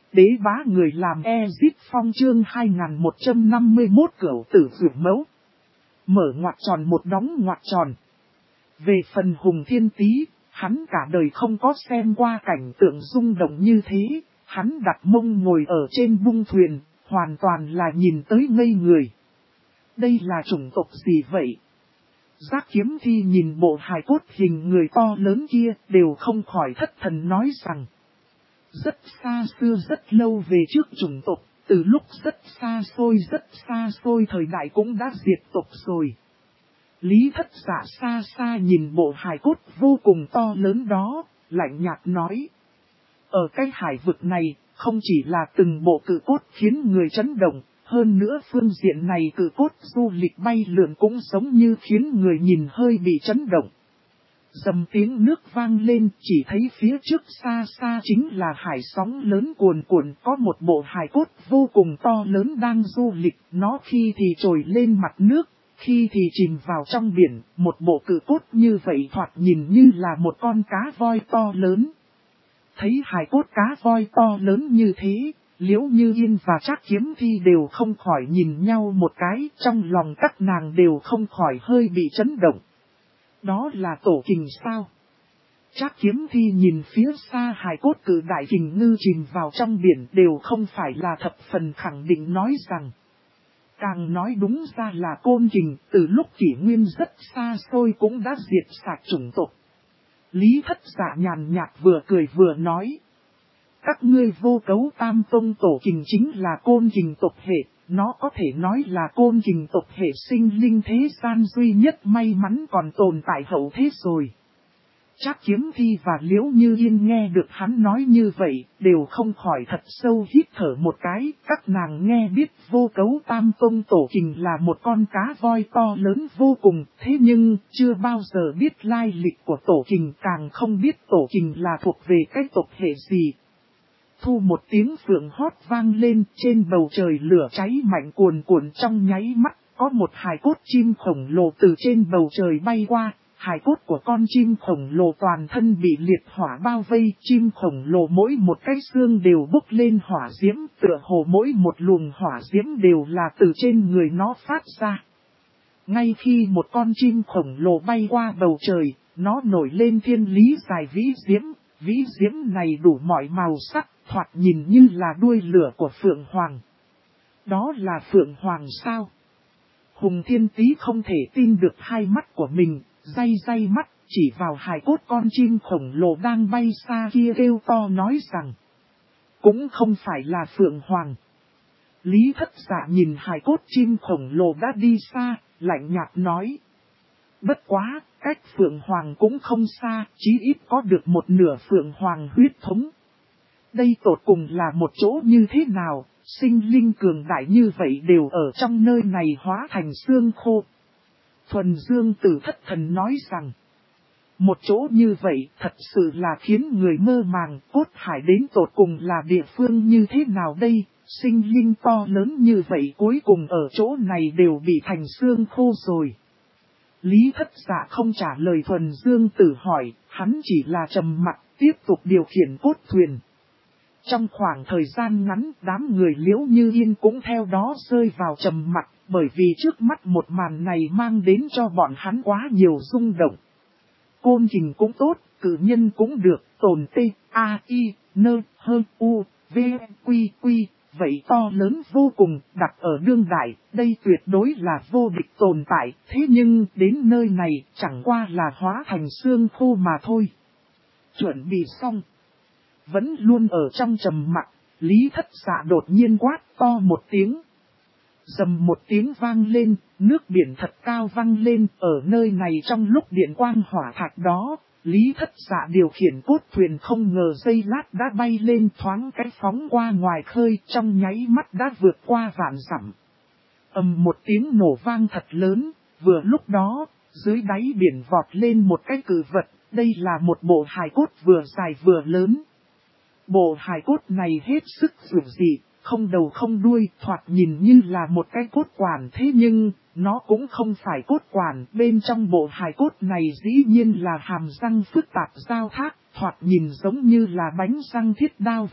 Đế bá người làm Ezit Phong chương 2151 Cửu tử vượt mẫu. Mở ngoặc tròn một đóng ngoặc tròn. Về phần Hùng Thiên Tý, hắn cả đời không có xem qua cảnh tượng rung động như thế, hắn đặt mông ngồi ở trên bung thuyền, hoàn toàn là nhìn tới ngây người. Đây là chủng tộc gì vậy? Giác Kiếm Thi nhìn bộ hài cốt hình người to lớn kia, đều không khỏi thất thần nói rằng. Rất xa xưa rất lâu về trước chủng tộc, từ lúc rất xa xôi thời đại cũng đã diệt tộc rồi. Lý Thất Dạ xa xa nhìn bộ hài cốt vô cùng to lớn đó, lạnh nhạt nói. Ở cái hải vực này, không chỉ là từng bộ cự cốt khiến người chấn động, hơn nữa phương diện này cự cốt du lịch bay lượn cũng giống như khiến người nhìn hơi bị chấn động. Dầm tiếng nước vang lên, chỉ thấy phía trước xa xa chính là hải sóng lớn cuồn cuộn, có một bộ hài cốt vô cùng to lớn đang du lịch, nó khi thì trồi lên mặt nước, khi thì chìm vào trong biển, một bộ cự cốt như vậy thoạt nhìn như là một con cá voi to lớn. Thấy hài cốt cá voi to lớn như thế, Liễu Như Yên và Trác Kiếm Thi đều không khỏi nhìn nhau một cái, trong lòng các nàng đều không khỏi hơi bị chấn động. Đó là tổ kình sao? Trác Kiếm Thi nhìn phía xa hài cốt cự đại kình ngư chìm vào trong biển đều không phải là thập phần khẳng định nói rằng. Càng nói đúng ra là côn kình từ lúc kỷ nguyên rất xa xôi cũng đã diệt sạch chủng tộc. Lý Thất Dạ nhàn nhạt vừa cười vừa nói. Các ngươi vô cấu tam tông tổ kình chính là côn kình tộc hệ, nó có thể nói là côn kình tộc hệ sinh linh thế gian duy nhất may mắn còn tồn tại hậu thế rồi. Trác Kiếm Thi và Liễu Như Yên nghe được hắn nói như vậy, đều không khỏi thật sâu hít thở một cái, các nàng nghe biết vô cấu tam tông tổ kình là một con cá voi to lớn vô cùng, thế nhưng chưa bao giờ biết lai lịch của tổ kình, càng không biết tổ kình là thuộc về cái tộc hệ gì. Thu một tiếng phượng hót vang lên, trên bầu trời lửa cháy mạnh cuồn cuộn trong nháy mắt, có một hài cốt chim khổng lồ từ trên bầu trời bay qua. Hài cốt của con chim khổng lồ toàn thân bị liệt hỏa bao vây, chim khổng lồ mỗi một cái xương đều bốc lên hỏa diễm, tựa hồ mỗi một luồng hỏa diễm đều là từ trên người nó phát ra. Ngay khi một con chim khổng lồ bay qua bầu trời, nó nổi lên thiên lý dài vĩ diễm này đủ mọi màu sắc, thoạt nhìn như là đuôi lửa của Phượng Hoàng. Đó là Phượng Hoàng sao? Hùng Thiên Tý không thể tin được hai mắt của mình. Day mắt, chỉ vào hài cốt con chim khổng lồ đang bay xa kia kêu to nói rằng. Cũng không phải là Phượng Hoàng. Lý Thất Dạ nhìn hài cốt chim khổng lồ đã đi xa, lạnh nhạt nói. Bất quá, cách Phượng Hoàng cũng không xa, chí ít có được một nửa Phượng Hoàng huyết thống. Đây tột cùng là một chỗ như thế nào, sinh linh cường đại như vậy đều ở trong nơi này hóa thành xương khô. Thuần Dương Tử thất thần nói rằng, một chỗ như vậy thật sự là khiến người mơ màng, cốt hải đến tột cùng là địa phương như thế nào đây, sinh linh to lớn như vậy cuối cùng ở chỗ này đều bị thành xương khô rồi. Lý Thất Dạ không trả lời Thuần Dương Tử hỏi, hắn chỉ là trầm mặc tiếp tục điều khiển cốt thuyền. Trong khoảng thời gian ngắn, đám người Liễu Như Yên cũng theo đó rơi vào trầm mặc, bởi vì trước mắt một màn này mang đến cho bọn hắn quá nhiều rung động. Côn kình cũng tốt, cử nhân cũng được, tồn T-A-I-N-H-U-V-Q-Q, vậy to lớn vô cùng, đặt ở đương đại, đây tuyệt đối là vô địch tồn tại, thế nhưng đến nơi này chẳng qua là hóa thành xương khô mà thôi. Chuẩn bị xong. Vẫn luôn ở trong trầm mặc, Lý Thất Dạ đột nhiên quát to một tiếng. Rầm một tiếng vang lên, nước biển thật cao vang lên, ở nơi này trong lúc điện quang hỏa thạch đó, Lý Thất Dạ điều khiển cốt thuyền không ngờ giây lát đã bay lên thoáng cái phóng qua ngoài khơi, trong nháy mắt đã vượt qua vạn dặm. Một tiếng nổ vang thật lớn, vừa lúc đó, dưới đáy biển vọt lên một cái cự vật, đây là một bộ hài cốt vừa dài vừa lớn. Bộ hài cốt này hết sức dữ dị, không đầu không đuôi, thoạt nhìn như là một cái cốt quản, thế nhưng, nó cũng không phải cốt quản, bên trong bộ hài cốt này dĩ nhiên là hàm răng phức tạp giao thác, thoạt nhìn giống như là bánh răng thiết đao vậy,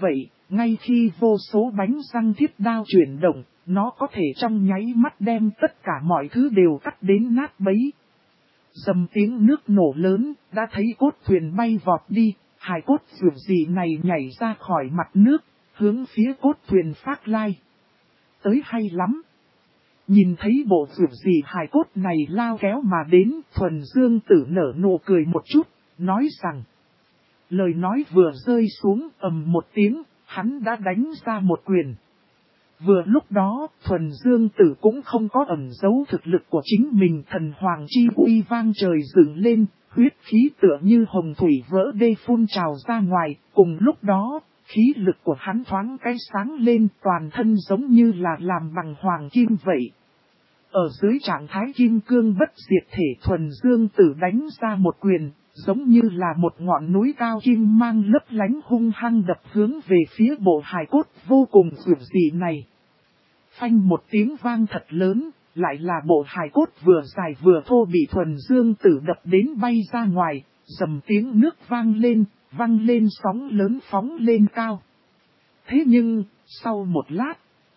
Ngay khi vô số bánh răng thiết đao chuyển động, nó có thể trong nháy mắt đem tất cả mọi thứ đều cắt đến nát bấy. Dầm tiếng nước nổ lớn, đã thấy cốt thuyền bay vọt đi, hài cốt vượt gì này nhảy ra khỏi mặt nước, hướng phía cốt thuyền phát lai. Tới hay lắm! Nhìn thấy bộ vượt gì hài cốt này lao kéo mà đến, Thuần Dương Tử nở nụ cười một chút, nói rằng. Lời nói vừa rơi xuống, ầm một tiếng, hắn đã đánh ra một quyền. Vừa lúc đó, Thuần Dương Tử cũng không có ẩn giấu thực lực của chính mình, thần hoàng chi uy vang trời dựng lên, huyết khí tựa như hồng thủy vỡ đê phun trào ra ngoài, cùng lúc đó, khí lực của hắn thoáng cái sáng lên, toàn thân giống như là làm bằng hoàng kim vậy. Ở dưới trạng thái kim cương bất diệt thể, Thuần Dương Tử đánh ra một quyền, giống như là một ngọn núi cao kim mang lấp lánh hung hăng đập hướng về phía bộ hài cốt vô cùng dữ dị này. Phanh một tiếng vang thật lớn, lại là bộ hài cốt vừa dài vừa thô bị Thuần Dương Tử đập đến bay ra ngoài, dầm tiếng nước vang lên sóng lớn phóng lên cao. Thế nhưng, sau một lát,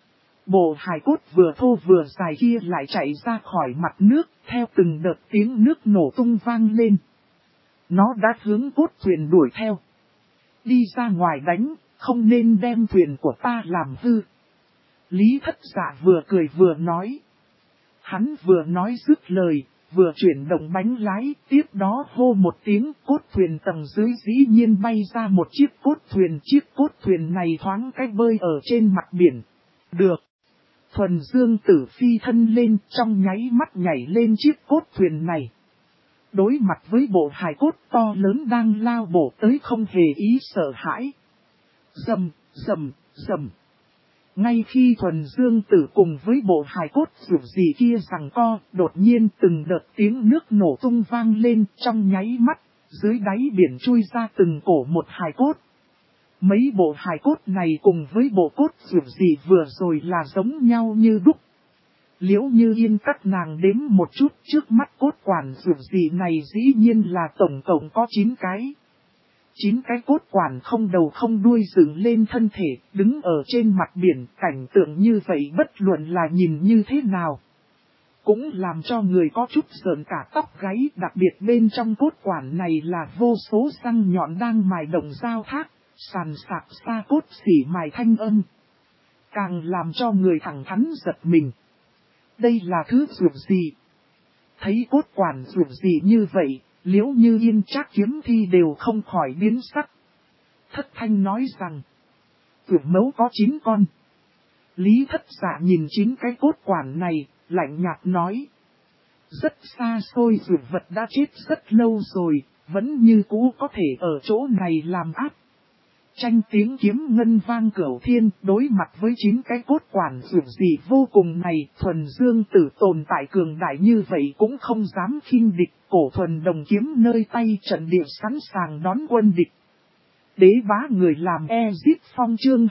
bộ hài cốt vừa thô vừa dài kia lại chạy ra khỏi mặt nước, theo từng đợt tiếng nước nổ tung vang lên. Nó đã hướng cốt thuyền đuổi theo. Đi ra ngoài đánh, không nên đem thuyền của ta làm hư. Lý Thất Dạ vừa cười vừa nói. Hắn vừa nói dứt lời, vừa chuyển động bánh lái, tiếp đó hô một tiếng, cốt thuyền tầng dưới dĩ nhiên bay ra một chiếc cốt thuyền này thoáng cách bơi ở trên mặt biển. Được. Thuần Dương Tử phi thân lên, trong nháy mắt nhảy lên chiếc cốt thuyền này. Đối mặt với bộ hài cốt to lớn đang lao bổ tới không hề ý sợ hãi. Rầm, rầm, rầm. Ngay khi Thuần Dương Tử cùng với bộ hài cốt dù gì kia giằng co, đột nhiên từng đợt tiếng nước nổ tung vang lên, trong nháy mắt, dưới đáy biển chui ra từng cổ một hài cốt. Mấy bộ hài cốt này cùng với bộ cốt dù gì vừa rồi là giống nhau như đúc. Liễu Như Yên các nàng đếm một chút, trước mắt cốt quản dù gì này dĩ nhiên là tổng cộng có 9 cái. 9 cái cốt quản không đầu không đuôi dựng lên thân thể, đứng ở trên mặt biển, cảnh tượng như vậy bất luận là nhìn như thế nào. Cũng làm cho người có chút sợn cả tóc gáy, đặc biệt bên trong cốt quản này là vô số răng nhọn đang mài động giao thác, sàn sạc xa cốt xỉ mài thanh âm. Càng làm cho người thẳng thắn giật mình. Đây là thứ dược gì? Thấy cốt quản dược gì như vậy, Liễu Như Yên Trác Kiếm Thi đều không khỏi biến sắc. Thất Thanh nói rằng, Tưởng Mẫu có 9 con. Lý Thất Dạ nhìn 9 cái cốt quản này, lạnh nhạt nói. Rất xa xôi dược vật đã chết rất lâu rồi, vẫn như cũ có thể ở chỗ này làm áp. Tranh tiếng kiếm ngân vang cửu thiên, đối mặt với 9 cái cốt quản dược gì vô cùng này, Thuần Dương Tử tồn tại cường đại như vậy cũng không dám khinh địch, cổ thuần đồng kiếm nơi tay trận địa sẵn sàng đón quân địch. Đế bá người làm Ezit Phong chương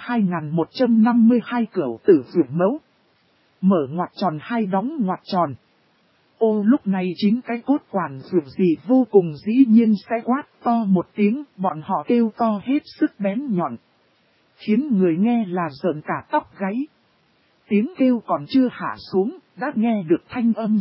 2152 cửu tử dược mẫu. Mở ngoặc tròn hai đóng ngoặc tròn. Ô lúc này 9 cái cốt quản dược gì vô cùng dĩ nhiên sẽ quát to một tiếng, bọn họ kêu to hết sức bén nhọn. Khiến người nghe là rợn cả tóc gáy. Tiếng kêu còn chưa hạ xuống, đã nghe được thanh âm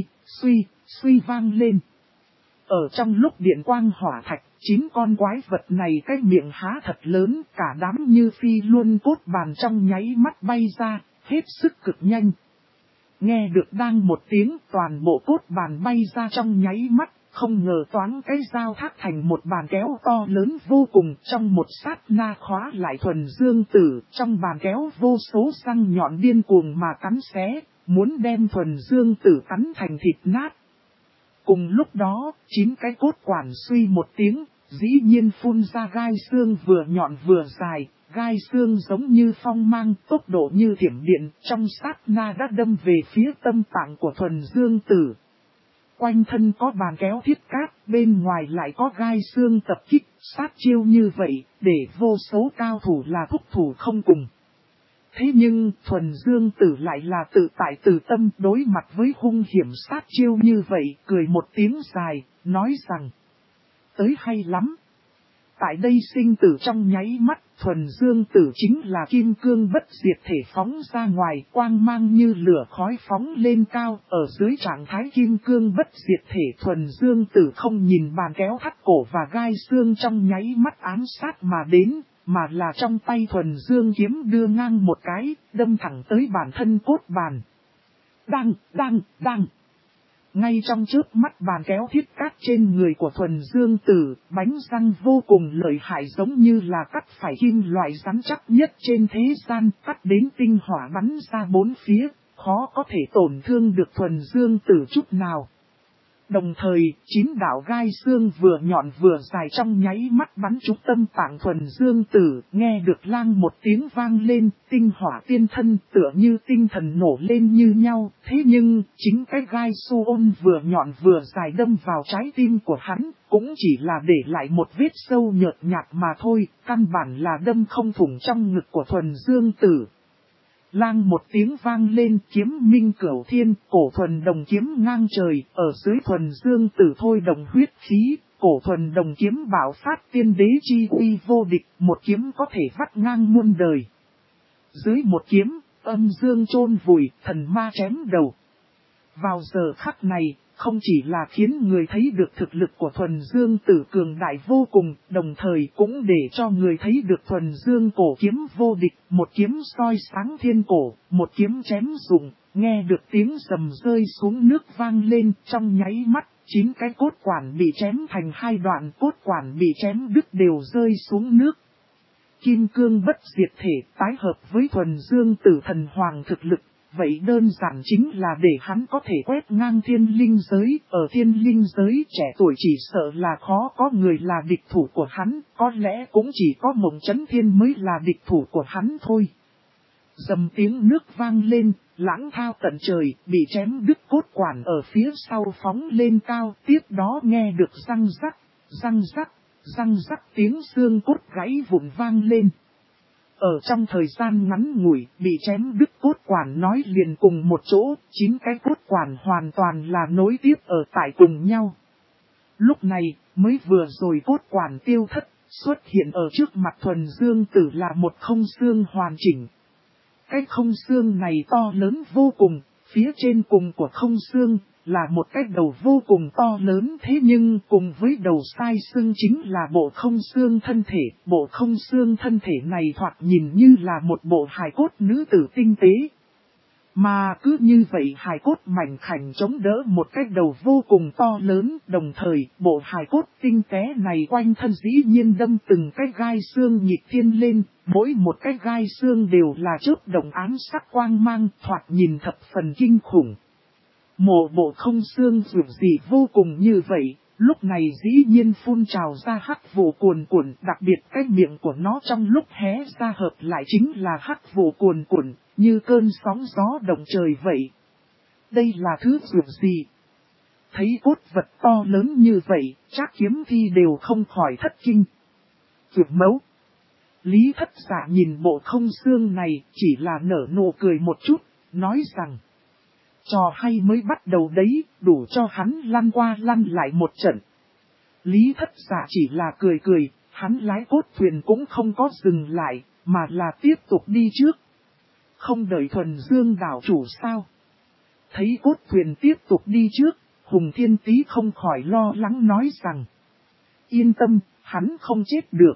suy vang lên. Ở trong lúc điện quang hỏa thạch, 9 con quái vật này cái miệng há thật lớn, cả đám như phi luôn cốt bàn trong nháy mắt bay ra, hết sức cực nhanh. Nghe được đang một tiếng, toàn bộ cốt bàn bay ra trong nháy mắt, không ngờ toán cái dao thác thành một bàn kéo to lớn vô cùng, trong một sát na khóa lại Thuần Dương Tử, trong bàn kéo vô số răng nhọn điên cuồng mà cắn xé, muốn đem Thuần Dương Tử cắn thành thịt nát. Cùng lúc đó, 9 cái cốt quản suy một tiếng, dĩ nhiên phun ra gai xương vừa nhọn vừa dài. Gai xương giống như phong mang, tốc độ như thiểm điện, trong sát na đã đâm về phía tâm tạng của Thuần Dương Tử. Quanh thân có bàn kéo thiết cát, bên ngoài lại có gai xương tập kích, sát chiêu như vậy, để vô số cao thủ là thúc thủ không cùng. Thế nhưng, Thuần Dương Tử lại là tự tại từ tâm, đối mặt với hung hiểm sát chiêu như vậy, cười một tiếng dài, nói rằng, tới hay lắm. Tại đây sinh tử trong nháy mắt, thuần dương tử chính là kim cương bất diệt thể phóng ra ngoài, quang mang như lửa khói phóng lên cao, ở dưới trạng thái kim cương bất diệt thể thuần dương tử không nhìn bàn kéo thắt cổ và gai xương trong nháy mắt ám sát mà đến, mà là trong tay thuần dương kiếm đưa ngang một cái, đâm thẳng tới bản thân cốt bàn. Đang. Ngay trong trước mắt bàn kéo thiết cát trên người của thuần dương tử, bánh răng vô cùng lợi hại giống như là cắt phải kim loại rắn chắc nhất trên thế gian, cắt đến tinh hỏa bắn ra bốn phía, khó có thể tổn thương được thuần dương tử chút nào. Đồng thời, 9 đạo gai xương vừa nhọn vừa dài trong nháy mắt bắn trúng tâm tạng thuần dương tử, nghe được lang một tiếng vang lên, tinh hỏa tiên thân tựa như tinh thần nổ lên như nhau, thế nhưng, chính cái gai su ôn vừa nhọn vừa dài đâm vào trái tim của hắn, cũng chỉ là để lại một vết sâu nhợt nhạt mà thôi, căn bản là đâm không thủng trong ngực của thuần dương tử. Lang một tiếng vang lên, kiếm minh cửu thiên, cổ thuần đồng kiếm ngang trời, ở dưới thuần dương tử thôi đồng huyết khí, cổ thuần đồng kiếm bảo phát tiên đế chi uy vô địch, một kiếm có thể vắt ngang muôn đời. Dưới một kiếm, âm dương chôn vùi, thần ma chém đầu. Vào giờ khắc này, không chỉ là khiến người thấy được thực lực của thuần dương tử cường đại vô cùng, đồng thời cũng để cho người thấy được thuần dương cổ kiếm vô địch, một kiếm soi sáng thiên cổ, một kiếm chém rụng, nghe được tiếng rầm rơi xuống nước vang lên trong nháy mắt, 9 cái cốt quản bị chém thành 2 đoạn, cốt quản bị chém đứt đều rơi xuống nước. Kim cương bất diệt thể tái hợp với thuần dương tử thần hoàng thực lực. Vậy đơn giản chính là để hắn có thể quét ngang thiên linh giới, ở thiên linh giới trẻ tuổi chỉ sợ là khó có người là địch thủ của hắn, có lẽ cũng chỉ có Mộng Chấn Thiên mới là địch thủ của hắn thôi. Dầm tiếng nước vang lên, lãng thao tận trời, bị chém đứt cốt quản ở phía sau phóng lên cao, tiếp đó nghe được răng rắc tiếng xương cốt gãy vụn vang lên. Ở trong thời gian ngắn ngủi, bị chém đứt cốt quản nói liền cùng một chỗ, 9 cái cốt quản hoàn toàn là nối tiếp ở tại cùng nhau. Lúc này, mới vừa rồi cốt quản tiêu thất, xuất hiện ở trước mặt thuần dương tử là một không xương hoàn chỉnh. Cái không xương này to lớn vô cùng, phía trên cùng của không xương là một cái đầu vô cùng to lớn, thế nhưng cùng với đầu sai xương chính là bộ không xương thân thể. Bộ không xương thân thể này thoạt nhìn như là một bộ hài cốt nữ tử tinh tế. Mà cứ như vậy hài cốt mảnh khảnh chống đỡ một cái đầu vô cùng to lớn, đồng thời bộ hài cốt tinh tế này quanh thân dĩ nhiên đâm từng cái gai xương nhịp thiên lên, mỗi một cái gai xương đều là chớp động ám sắc quang mang, thoạt nhìn thập phần kinh khủng. Mộ bộ không xương dù gì vô cùng như vậy, lúc này dĩ nhiên phun trào ra hắc vụ cuồn cuộn, đặc biệt cái miệng của nó trong lúc hé ra hợp lại chính là hắc vụ cuồn cuộn, như cơn sóng gió động trời vậy. Đây là thứ dù gì? Thấy cốt vật to lớn như vậy, Trác Kiếm Thi đều không khỏi thất kinh. Vượt mẫu. Lý Thất Dạ nhìn bộ không xương này chỉ là nở nụ cười một chút, nói rằng trò hay mới bắt đầu đấy, đủ cho hắn lăn qua lăn lại một trận. Lý Thất Dạ chỉ là cười, hắn lái cốt thuyền cũng không có dừng lại, mà là tiếp tục đi trước. Không đợi thuần dương đảo chủ sao? Thấy cốt thuyền tiếp tục đi trước, Hùng Thiên Tý không khỏi lo lắng nói rằng yên tâm, hắn không chết được.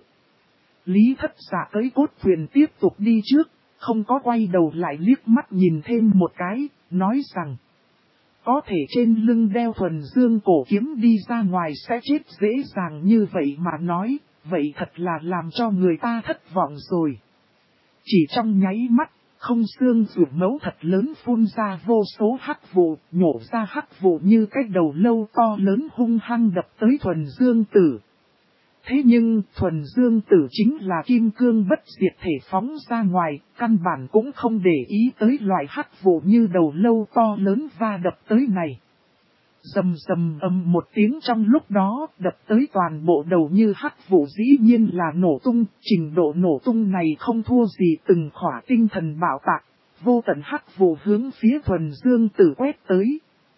Lý Thất Dạ tới cốt thuyền tiếp tục đi trước, không có quay đầu lại liếc mắt nhìn thêm một cái, nói rằng có thể trên lưng đeo thuần dương cổ kiếm đi ra ngoài sẽ chết dễ dàng như vậy mà nói, vậy thật là làm cho người ta thất vọng rồi. Chỉ trong nháy mắt, không xương rượu mấu thật lớn phun ra vô số hắc vụ, nhổ ra hắc vụ như cái đầu lâu to lớn hung hăng đập tới thuần dương tử. Thế nhưng, thuần dương tử chính là kim cương bất diệt thể phóng ra ngoài, căn bản cũng không để ý tới loại hắc vụ như đầu lâu to lớn va đập tới này. Rầm rầm ầm một tiếng trong lúc đó, đập tới toàn bộ đầu như hắc vụ dĩ nhiên là nổ tung, trình độ nổ tung này không thua gì từng khỏa tinh thần bạo tạc, vô tận hắc vụ hướng phía thuần dương tử quét tới.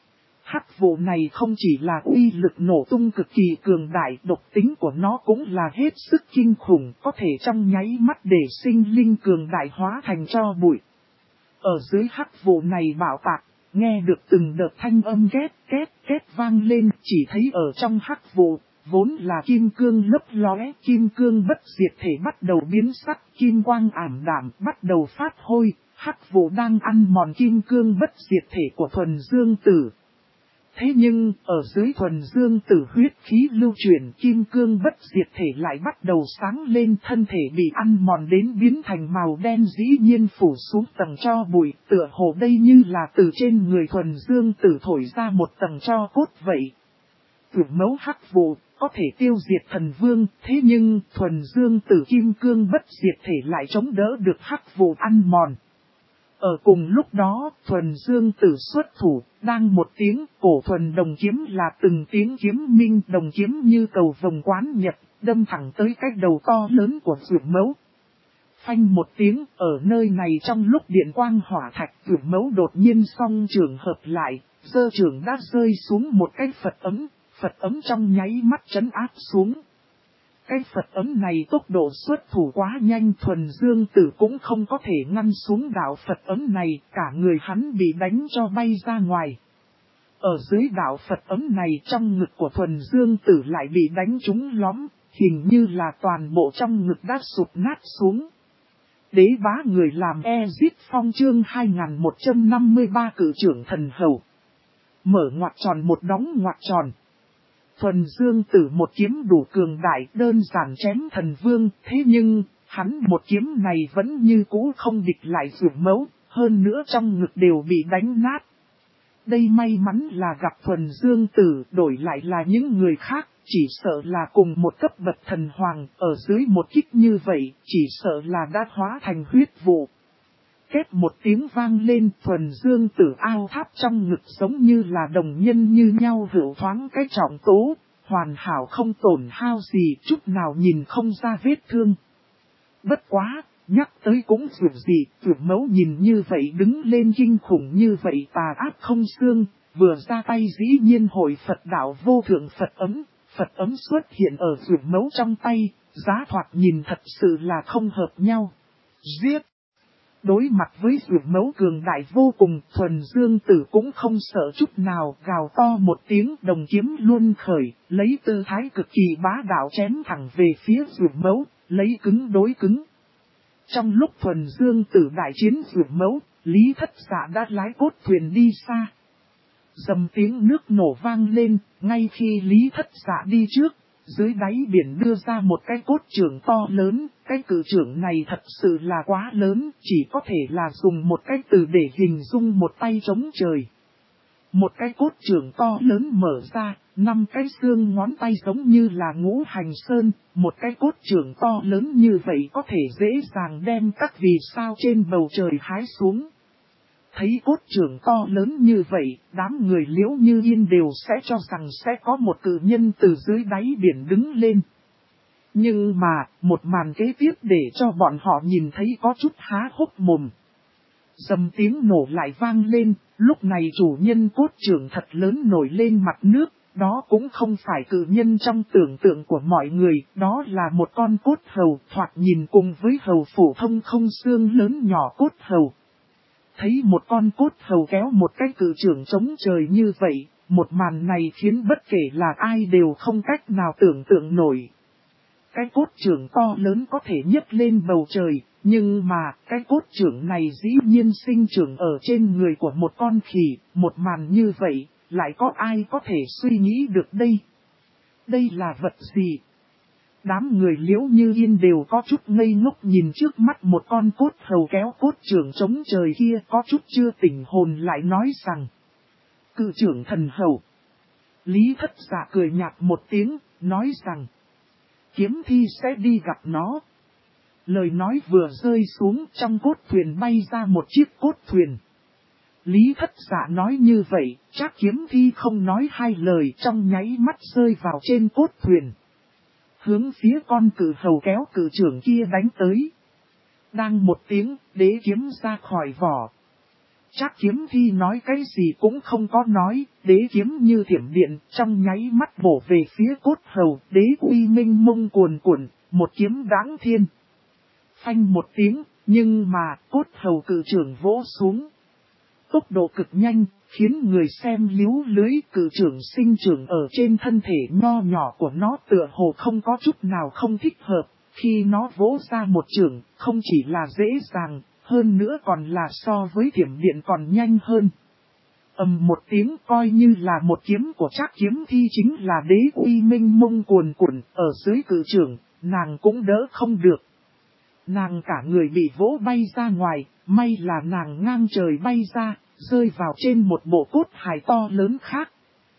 Hắc vụ này không chỉ là uy lực nổ tung cực kỳ cường đại, độc tính của nó cũng là hết sức kinh khủng, có thể trong nháy mắt để sinh linh cường đại hóa thành tro bụi. Ở dưới hắc vụ này bạo tạc, nghe được từng đợt thanh âm két vang lên, chỉ thấy ở trong hắc vụ, vốn là kim cương lấp lóe, kim cương bất diệt thể bắt đầu biến sắc, kim quang ảm đạm bắt đầu phát hôi, hắc vụ đang ăn mòn kim cương bất diệt thể của thuần dương tử. Thế nhưng, ở dưới thuần dương tử huyết khí lưu chuyển, kim cương bất diệt thể lại bắt đầu sáng lên, thân thể bị ăn mòn đến biến thành màu đen, dĩ nhiên phủ xuống tầng tro bụi, tựa hồ đây như là từ trên người thuần dương tử thổi ra một tầng tro cốt vậy. Tuyển mấu hắc vụ, có thể tiêu diệt thần vương, thế nhưng thuần dương tử kim cương bất diệt thể lại chống đỡ được hắc vụ ăn mòn. Ở cùng lúc đó, thuần dương tử xuất thủ, đang một tiếng, cổ thuần đồng kiếm là từng tiếng kiếm minh, đồng kiếm như cầu vồng quán nhật, đâm thẳng tới cái đầu to lớn của Dược Mẫu. Phanh một tiếng, ở nơi này trong lúc điện quang hỏa thạch, Dược Mẫu đột nhiên song trường hợp lại, giơ trường đã rơi xuống một cái Phật ấm trong nháy mắt trấn áp xuống. Cái Phật ấm này tốc độ xuất thủ quá nhanh, thuần dương tử cũng không có thể ngăn xuống đạo Phật ấm này, cả người hắn bị đánh cho bay ra ngoài. Ở dưới đạo Phật ấm này trong ngực của thuần dương tử lại bị đánh trúng lõm, hình như là toàn bộ trong ngực đã sụp nát xuống. Đế bá người làm Ezit Phong chương 2153 cử trưởng thần hầu. Mở ngoặc tròn một đóng ngoặc tròn. Thuần dương tử một kiếm đủ cường đại đơn giản chém thần vương, thế nhưng, hắn một kiếm này vẫn như cũ không địch lại Dược Mẫu, hơn nữa trong ngực đều bị đánh nát. Đây may mắn là gặp thuần dương tử, đổi lại là những người khác, chỉ sợ là cùng một cấp bậc thần hoàng, ở dưới một kích như vậy, chỉ sợ là đã hóa thành huyết vụ. Kết một tiếng vang lên, thuần dương tử ao tháp trong ngực giống như là đồng nhân như nhau hữu thoáng cái trọng tố, hoàn hảo không tổn hao gì, chút nào nhìn không ra vết thương. Bất quá, nhắc tới cũng dường gì, Dược Mẫu nhìn như vậy đứng lên kinh khủng như vậy tà ác không xương, vừa ra tay dĩ nhiên hội Phật đạo vô thượng Phật ấm xuất hiện ở Dược Mẫu trong tay, giá thoạt nhìn thật sự là không hợp nhau. Giết! Đối mặt với Dược Mẫu cường đại vô cùng, thuần dương tử cũng không sợ chút nào, gào to một tiếng, đồng kiếm luôn khởi, lấy tư thái cực kỳ bá đạo chém thẳng về phía Dược Mẫu, lấy cứng đối cứng. Trong lúc thuần dương tử đại chiến Dược Mẫu, Lý Thất Dạ đã lái cốt thuyền đi xa. Dầm tiếng nước nổ vang lên, ngay khi Lý Thất Dạ đi trước, dưới đáy biển đưa ra một cái cốt trưởng to lớn, cái cự trưởng này thật sự là quá lớn, chỉ có thể là dùng một cái từ để hình dung một tay trống trời. Một cái cốt trưởng to lớn mở ra, 5 cái xương ngón tay giống như là ngũ hành sơn, một cái cốt trưởng to lớn như vậy có thể dễ dàng đem các vì sao trên bầu trời hái xuống. Thấy cốt trưởng to lớn như vậy, đám người Liễu Như Yên đều sẽ cho rằng sẽ có một cự nhân từ dưới đáy biển đứng lên. Nhưng mà, một màn kế tiếp để cho bọn họ nhìn thấy có chút há hốc mồm. Dầm tiếng nổ lại vang lên, lúc này chủ nhân cốt trưởng thật lớn nổi lên mặt nước, đó cũng không phải cự nhân trong tưởng tượng của mọi người, đó là một con cốt hầu, thoạt nhìn cùng với hầu phổ thông không xương lớn nhỏ cốt hầu. Thấy một con cốt hầu kéo một cái cự trưởng chống trời như vậy, một màn này khiến bất kể là ai đều không cách nào tưởng tượng nổi. Cái cốt trưởng to lớn có thể nhấc lên bầu trời, nhưng mà cái cốt trưởng này dĩ nhiên sinh trưởng ở trên người của một con khỉ, một màn như vậy, lại có ai có thể suy nghĩ được đây? Đây là vật gì? Đám người Liễu Như Yên đều có chút ngây ngốc nhìn trước mắt một con cốt hầu kéo cốt trưởng chống trời kia, có chút chưa tỉnh hồn lại nói rằng: Cự trưởng thần hầu. Lý Thất Dạ cười nhạt một tiếng, nói rằng: Kiếm thi sẽ đi gặp nó. Lời nói vừa rơi xuống, trong cốt thuyền bay ra một chiếc cốt thuyền. Lý Thất Dạ nói như vậy, chắc kiếm thi không nói hai lời, trong nháy mắt rơi vào trên cốt thuyền. Hướng phía con cự hầu kéo cự trưởng kia đánh tới. Đang một tiếng, đế kiếm ra khỏi vỏ. Trác Kiếm Thi nói cái gì cũng không có nói, đế kiếm như thiểm điện, trong nháy mắt bổ về phía Cốt Hầu, đế uy minh mông cuồn cuộn, một kiếm đáng thiên. Phanh một tiếng, nhưng mà Cốt Hầu cự trưởng vỗ xuống. Tốc độ cực nhanh, khiến người xem líu lưới. Cự trưởng sinh trưởng ở trên thân thể nho nhỏ của nó tựa hồ không có chút nào không thích hợp. Khi nó vỗ ra một chưởng, không chỉ là dễ dàng, hơn nữa còn là so với thiểm điện còn nhanh hơn. Một tiếng, coi như là một kiếm của Trác Kiếm Thi chính là đế uy minh mông cuồn cuộn, ở dưới cự trưởng, nàng cũng đỡ không được. Nàng cả người bị vỗ bay ra ngoài, may là nàng ngang trời bay ra, rơi vào trên một bộ cốt hải to lớn khác.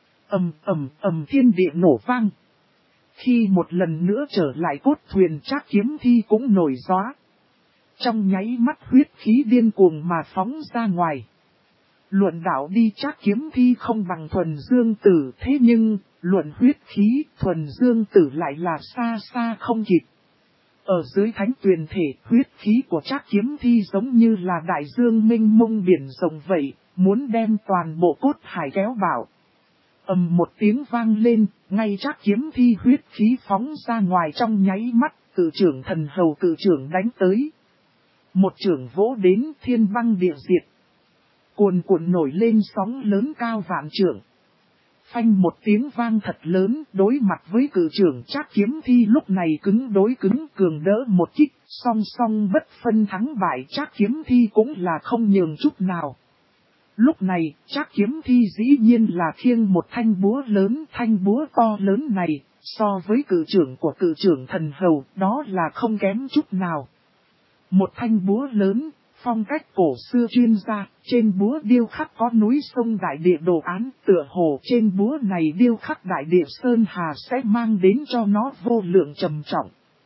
Thiên địa nổ vang. Khi một lần nữa trở lại cốt thuyền, Trác Kiếm Thi cũng nổi gió. Trong nháy mắt huyết khí điên cuồng mà phóng ra ngoài. Luận đạo đi Trác Kiếm Thi không bằng Thuần Dương Tử, thế nhưng, luận huyết khí, Thuần Dương Tử lại là xa xa không kịp. Ở dưới thánh tuyền thể, huyết khí của Trác Kiếm Thi giống như là đại dương mênh mông biển rộng vậy, muốn đem toàn bộ cốt hải kéo bảo. Một tiếng vang lên, ngay Trác Kiếm Thi huyết khí phóng ra ngoài trong nháy mắt, cự trưởng Thần Hầu cự trưởng đánh tới. Một trưởng vỗ đến thiên băng địa diệt. Cuồn cuộn nổi lên sóng lớn cao vạn trượng. Phanh một tiếng vang thật lớn, đối mặt với cự trưởng Trác Kiếm Thi lúc này cứng đối cứng, cường đỡ một kích, song song bất phân thắng bại. Trác Kiếm Thi cũng là không nhường chút nào. Lúc này, Trác Kiếm Thi dĩ nhiên là khiêng một thanh búa to lớn này, so với cự trưởng của cự trưởng Thần Hầu, đó là không kém chút nào. Một thanh búa lớn, phong cách cổ xưa chuyên gia, trên búa điêu khắc có núi sông đại địa đồ án, tựa hồ trên búa này điêu khắc đại địa Sơn Hà sẽ mang đến cho nó vô lượng trầm trọng.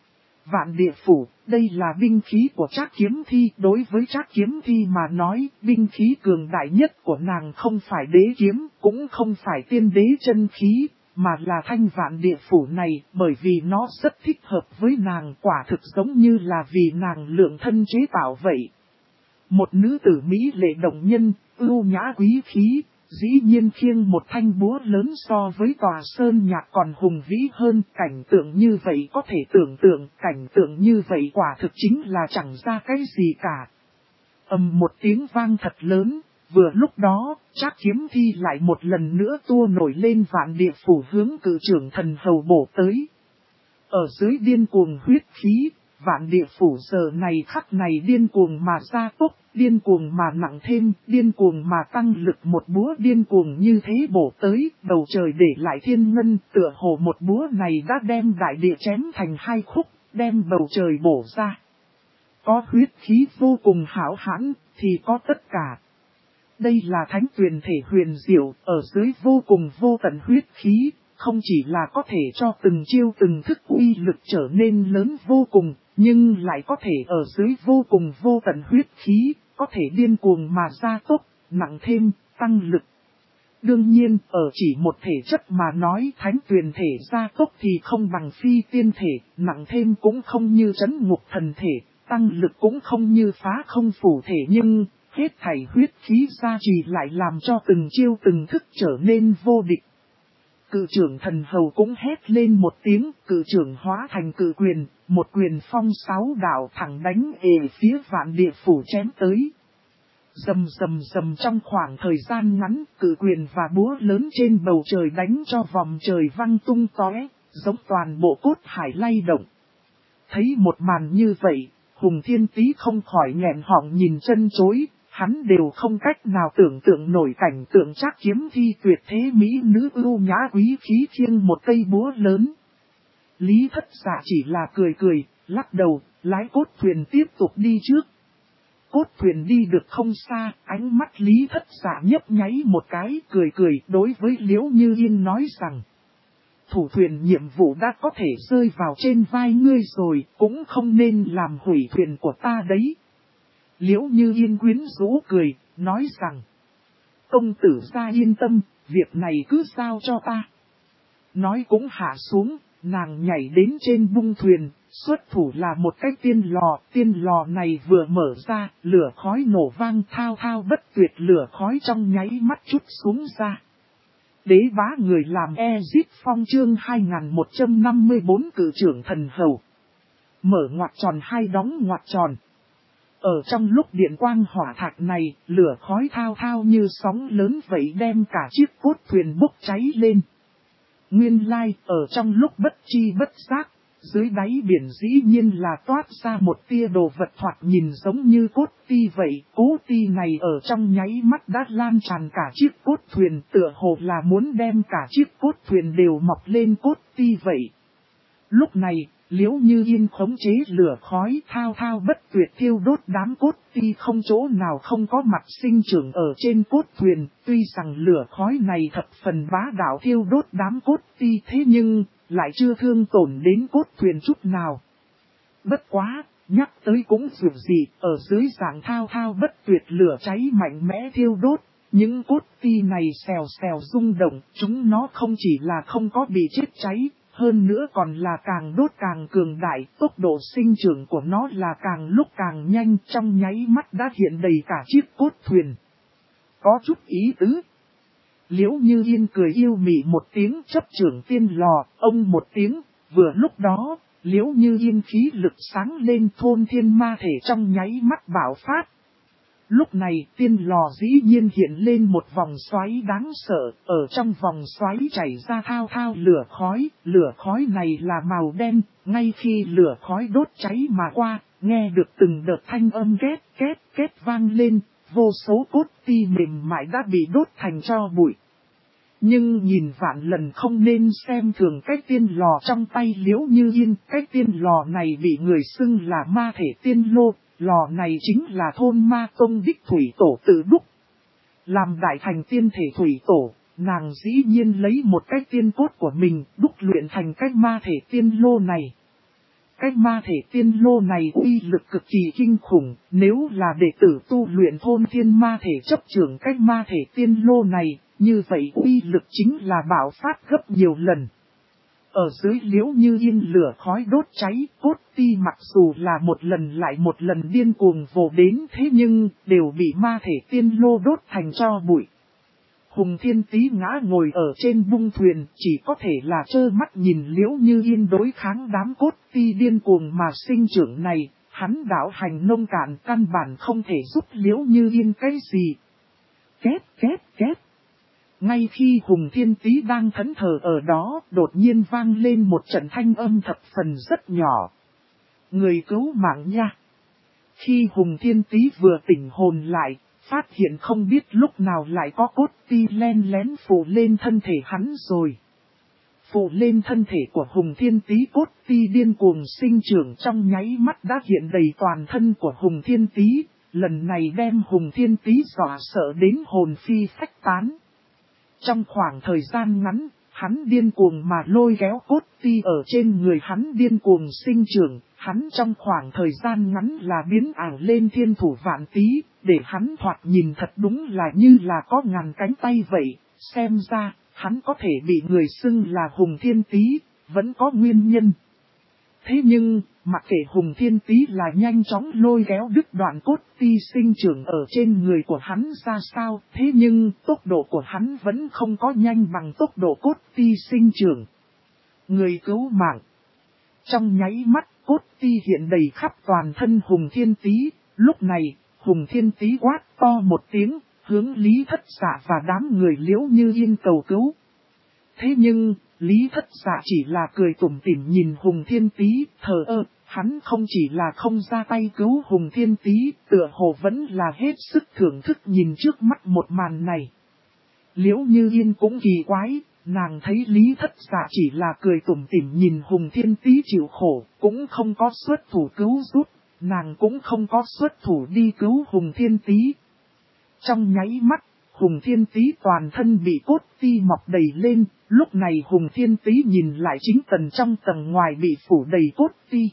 Vạn địa phủ, đây là binh khí của Trác Kiếm Thi. Đối với Trác Kiếm Thi mà nói, binh khí cường đại nhất của nàng không phải đế kiếm, cũng không phải tiên đế chân khí, mà là thanh vạn địa phủ này, bởi vì nó rất thích hợp với nàng, quả thực giống như là vì nàng lượng thân chế tạo vậy. Một nữ tử mỹ lệ động nhân, ưu nhã quý khí, dĩ nhiên khiêng một thanh búa lớn so với tòa sơn nhạc còn hùng vĩ hơn. Cảnh tượng như vậy có thể tưởng tượng, cảnh tượng như vậy quả thực chính là chẳng ra cái gì cả. Một tiếng vang thật lớn, vừa lúc đó, Trác Kiếm Thi lại một lần nữa tua nổi lên vạn địa phủ hướng cự trưởng Thần Hầu bổ tới. Ở dưới điên cuồng huyết khí, vạn địa phủ giờ này khắc này điên cuồng mà gia tốc, điên cuồng mà nặng thêm, điên cuồng mà tăng lực, một búa điên cuồng như thế bổ tới, bầu trời để lại thiên ngân, tựa hồ một búa này đã đem đại địa chém thành hai khúc, đem bầu trời bổ ra. Có huyết khí vô cùng hão hãn, thì có tất cả. Đây là thánh tuyền thể huyền diệu, ở dưới vô cùng vô tận huyết khí, không chỉ là có thể cho từng chiêu từng thức uy lực trở nên lớn vô cùng, nhưng lại có thể ở dưới vô cùng vô tận huyết khí, có thể điên cuồng mà gia tốc, nặng thêm, tăng lực. Đương nhiên, ở chỉ một thể chất mà nói thánh tuyền thể gia tốc thì không bằng phi tiên thể, nặng thêm cũng không như trấn ngục thần thể, tăng lực cũng không như phá không phủ thể, nhưng hết thảy huyết khí gia trì lại làm cho từng chiêu từng thức trở nên vô địch. Cự trưởng Thần Hầu cũng hét lên một tiếng, cự trưởng hóa thành cự quyền, một quyền phong sáu đạo thẳng đánh phía vạn địa phủ chém tới. Rầm rầm rầm, trong khoảng thời gian ngắn, cự quyền và búa lớn trên bầu trời đánh cho vòng trời văng tung tóe, giống toàn bộ cốt hải lay động. Thấy một màn như vậy, Hùng Thiên Tý không khỏi nghẹn họng nhìn chân chối. Hắn đều không cách nào tưởng tượng nổi cảnh tượng Trác Kiếm Thi tuyệt thế mỹ nữ ưu nhã quý khí khiêng một cây búa lớn. Lý Thất Dạ chỉ là cười cười, lắc đầu, lái cốt thuyền tiếp tục đi trước. Cốt thuyền đi được không xa, ánh mắt Lý Thất Dạ nhấp nháy một cái, cười cười đối với Liễu Như Yên nói rằng: thủ thuyền nhiệm vụ đã có thể rơi vào trên vai ngươi rồi, cũng không nên làm hủy thuyền của ta đấy. Liễu Như Yên quyến rũ cười, nói rằng: công tử gia yên tâm, việc này cứ giao cho ta. Nói cũng hạ xuống, nàng nhảy đến trên bung thuyền, Xuất thủ là một cái tiên lò này vừa mở ra, lửa khói nổ vang thao thao bất tuyệt, lửa khói trong nháy mắt chút xuống ra. Đế bá người làm Ezip Phong chương 2154 cử trưởng thần hầu. Mở ngoặc tròn hai đóng ngoặc tròn. Ở trong lúc điện quang hỏa thạch này, lửa khói thao thao như sóng lớn vậy đem cả chiếc cốt thuyền bốc cháy lên. Nguyên lai, ở trong lúc bất chi bất giác, dưới đáy biển dĩ nhiên là toát ra một tia đồ vật thoạt nhìn giống như cốt ti vậy. Cốt ti này ở trong nháy mắt đã lan tràn cả chiếc cốt thuyền, tựa hồ là muốn đem cả chiếc cốt thuyền đều mọc lên cốt ti vậy. Lúc này, Liễu Như Yên khống chế lửa khói thao thao bất tuyệt thiêu đốt đám cốt ti, không chỗ nào không có mặt sinh trưởng ở trên cốt thuyền. Tuy rằng lửa khói này thập phần bá đạo thiêu đốt đám cốt ti, thế nhưng lại chưa thương tổn đến cốt thuyền chút nào. Bất quá, nhắc tới cũng dù gì, ở dưới dạng thao thao bất tuyệt lửa cháy mạnh mẽ thiêu đốt, những cốt ti này xèo xèo rung động, chúng nó không chỉ là không có bị chết cháy, hơn nữa còn là càng đốt càng cường đại, tốc độ sinh trưởng của nó là càng lúc càng nhanh, trong nháy mắt đã hiện đầy cả chiếc cốt thuyền. Có chút ý tứ. Liễu Như Yên cười yêu mị một tiếng, chấp trưởng tiên lò, ông một tiếng, vừa lúc đó, Liễu Như Yên khí lực sáng lên, thôn thiên ma thể trong nháy mắt bạo phát. Lúc này tiên lò dĩ nhiên hiện lên một vòng xoáy đáng sợ, ở trong vòng xoáy chảy ra thao thao lửa khói này là màu đen, ngay khi lửa khói đốt cháy mà qua, nghe được từng đợt thanh âm két vang lên, vô số cốt ti mềm mại đã bị đốt thành tro bụi. Nhưng nhìn vạn lần không nên xem thường cái tiên lò trong tay Liễu Như Yên, cái tiên lò này bị người xưng là ma thể tiên lô. Lò này chính là thôn ma tông đích thủy tổ tự đúc. Làm đại thành tiên thể thủy tổ, nàng dĩ nhiên lấy một cái tiên cốt của mình đúc luyện thành cái ma thể tiên lô này. Cái ma thể tiên lô này uy lực cực kỳ kinh khủng, nếu là đệ tử tu luyện thôn thiên ma thể chấp trưởng cái ma thể tiên lô này, như vậy uy lực chính là bạo phát gấp nhiều lần. Ở dưới Liễu Như Yên lửa khói đốt cháy, cốt ti mặc dù là một lần lại một lần điên cuồng vồ đến, thế nhưng đều bị ma thể tiên lô đốt thành tro bụi. Hùng Thiên Tý ngã ngồi ở trên bung thuyền, chỉ có thể là trơ mắt nhìn Liễu Như Yên đối kháng đám cốt ti điên cuồng mà sinh trưởng này, hắn đạo hành nông cạn căn bản không thể giúp Liễu Như Yên cái gì. Két. Ngay khi Hùng Thiên Tý đang thẫn thờ ở đó, đột nhiên vang lên một trận thanh âm thập phần rất nhỏ. Người cứu mạng nha! Khi Hùng Thiên Tý vừa tỉnh hồn lại, phát hiện không biết lúc nào lại có cốt ti len lén phủ lên thân thể hắn rồi. Phủ lên thân thể của Hùng Thiên Tý, cốt ti điên cuồng sinh trưởng trong nháy mắt đã hiện đầy toàn thân của Hùng Thiên Tý, lần này đem Hùng Thiên Tý dọa sợ đến hồn phi phách tán. Trong khoảng thời gian ngắn, hắn điên cuồng mà lôi kéo cốt ti ở trên người hắn điên cuồng sinh trưởng, hắn trong khoảng thời gian ngắn là biến ảo lên thiên thủ vạn tý, để hắn thoạt nhìn thật đúng là như là có ngàn cánh tay vậy, xem ra, hắn có thể bị người xưng là Hùng Thiên Tý, vẫn có nguyên nhân. Thế nhưng, mặc kệ Hùng Thiên Tý là nhanh chóng lôi kéo đứt đoạn cốt ti sinh trưởng ở trên người của hắn ra sao, thế nhưng tốc độ của hắn vẫn không có nhanh bằng tốc độ cốt ti sinh trưởng. Người cứu mạng. Trong nháy mắt, cốt ti hiện đầy khắp toàn thân Hùng Thiên Tý, lúc này, Hùng Thiên Tý quát to một tiếng, hướng Lý Thất Dạ và đám người Liễu Như Yên cầu cứu. Thế nhưng, Lý Thất Dạ chỉ là cười tủm tỉm nhìn Hùng Thiên Tý, thờ ơ, hắn không chỉ là không ra tay cứu Hùng Thiên Tý, tựa hồ vẫn là hết sức thưởng thức nhìn trước mắt một màn này. Liễu Như Yên cũng kỳ quái, nàng thấy Lý Thất Dạ chỉ là cười tủm tỉm nhìn Hùng Thiên Tý chịu khổ, cũng không có xuất thủ cứu giúp, nàng cũng không có xuất thủ đi cứu Hùng Thiên Tý. Trong nháy mắt, Hùng Thiên Tý toàn thân bị cốt ti mọc đầy lên, lúc này Hùng Thiên Tý nhìn lại chính tầng trong tầng ngoài bị phủ đầy cốt ti.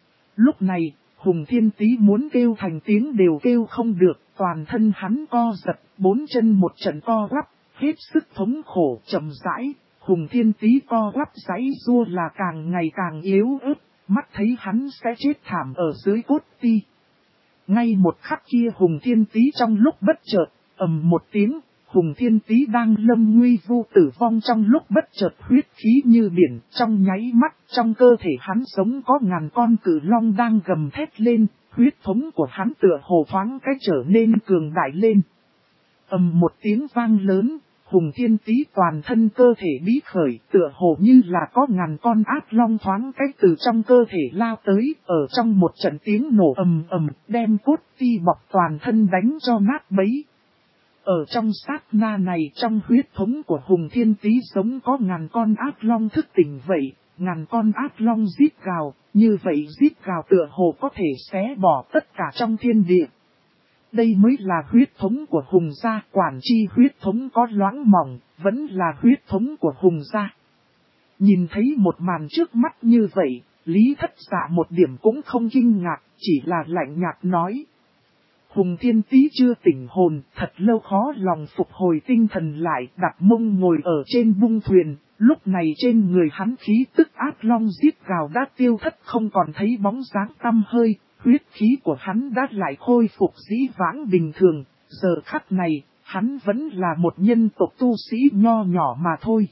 Lúc này, Hùng Thiên Tý muốn kêu thành tiếng đều kêu không được, toàn thân hắn co giật, bốn chân một trận co quắp, hết sức thống khổ chậm rãi, Hùng Thiên Tý co quắp giãy giụa là càng ngày càng yếu ớt, mắt thấy hắn sẽ chết thảm ở dưới cốt ti. Ngay một khắc kia Hùng Thiên Tý trong lúc bất chợt, ầm một tiếng, Hùng Thiên Tý đang lâm nguy vu tử vong trong lúc bất chợt huyết khí như biển, trong nháy mắt, trong cơ thể hắn sống có ngàn con cự long đang gầm thét lên, huyết thống của hắn tựa hồ thoáng cách trở nên cường đại lên. Ầm một tiếng vang lớn, Hùng Thiên Tý toàn thân cơ thể bí khởi, tựa hồ như là có ngàn con ác long thoáng cách từ trong cơ thể lao tới, ở trong một trận tiếng nổ ầm ầm, đem cốt ti bọc toàn thân đánh cho nát bấy. Ở trong sát na này, trong huyết thống của Hùng Thiên Tý sống có ngàn con ác long thức tỉnh vậy, ngàn con ác long rít gào, như vậy rít gào tựa hồ có thể xé bỏ tất cả trong thiên địa. Đây mới là huyết thống của Hùng gia, quản chi huyết thống có loãng mỏng, vẫn là huyết thống của Hùng gia. Nhìn thấy một màn trước mắt như vậy, Lý Thất Dạ một điểm cũng không kinh ngạc, chỉ là lạnh nhạt nói. Hùng Thiên Tý chưa tỉnh hồn, thật lâu khó lòng phục hồi tinh thần lại, đặt mông ngồi ở trên bung thuyền, lúc này trên người hắn khí tức ác long rít gào đã tiêu thất không còn thấy bóng dáng tăm hơi, huyết khí của hắn đã lại khôi phục dĩ vãng bình thường, giờ khắc này, hắn vẫn là một nhân tộc tu sĩ nho nhỏ mà thôi.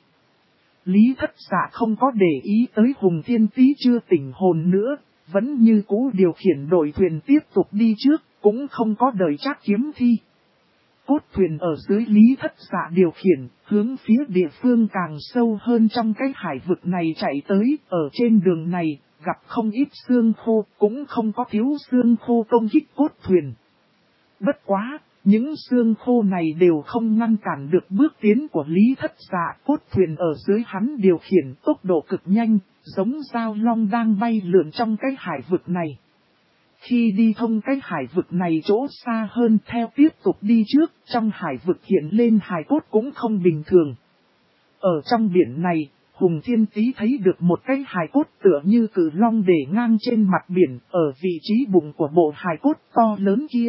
Lý Thất Dạ không có để ý tới Hùng Thiên Tý chưa tỉnh hồn nữa, vẫn như cũ điều khiển đội thuyền tiếp tục đi trước, cũng không có đợi Trác Kiếm Thi. Cốt thuyền ở dưới Lý Thất Dạ điều khiển, hướng phía địa phương càng sâu hơn trong cái hải vực này chạy tới, ở trên đường này, gặp không ít xương khô, cũng không có thiếu xương khô công kích cốt thuyền. Bất quá, những xương khô này đều không ngăn cản được bước tiến của Lý Thất Dạ. Cốt thuyền ở dưới hắn điều khiển tốc độ cực nhanh, giống dao long đang bay lượn trong cái hải vực này. Khi đi thông cái hải vực này chỗ xa hơn theo tiếp tục đi trước, trong hải vực hiện lên hài cốt cũng không bình thường. Ở trong biển này, Hùng Thiên Tý thấy được một cái hài cốt tựa như cự long để ngang trên mặt biển, ở vị trí bụng của bộ hài cốt to lớn kia.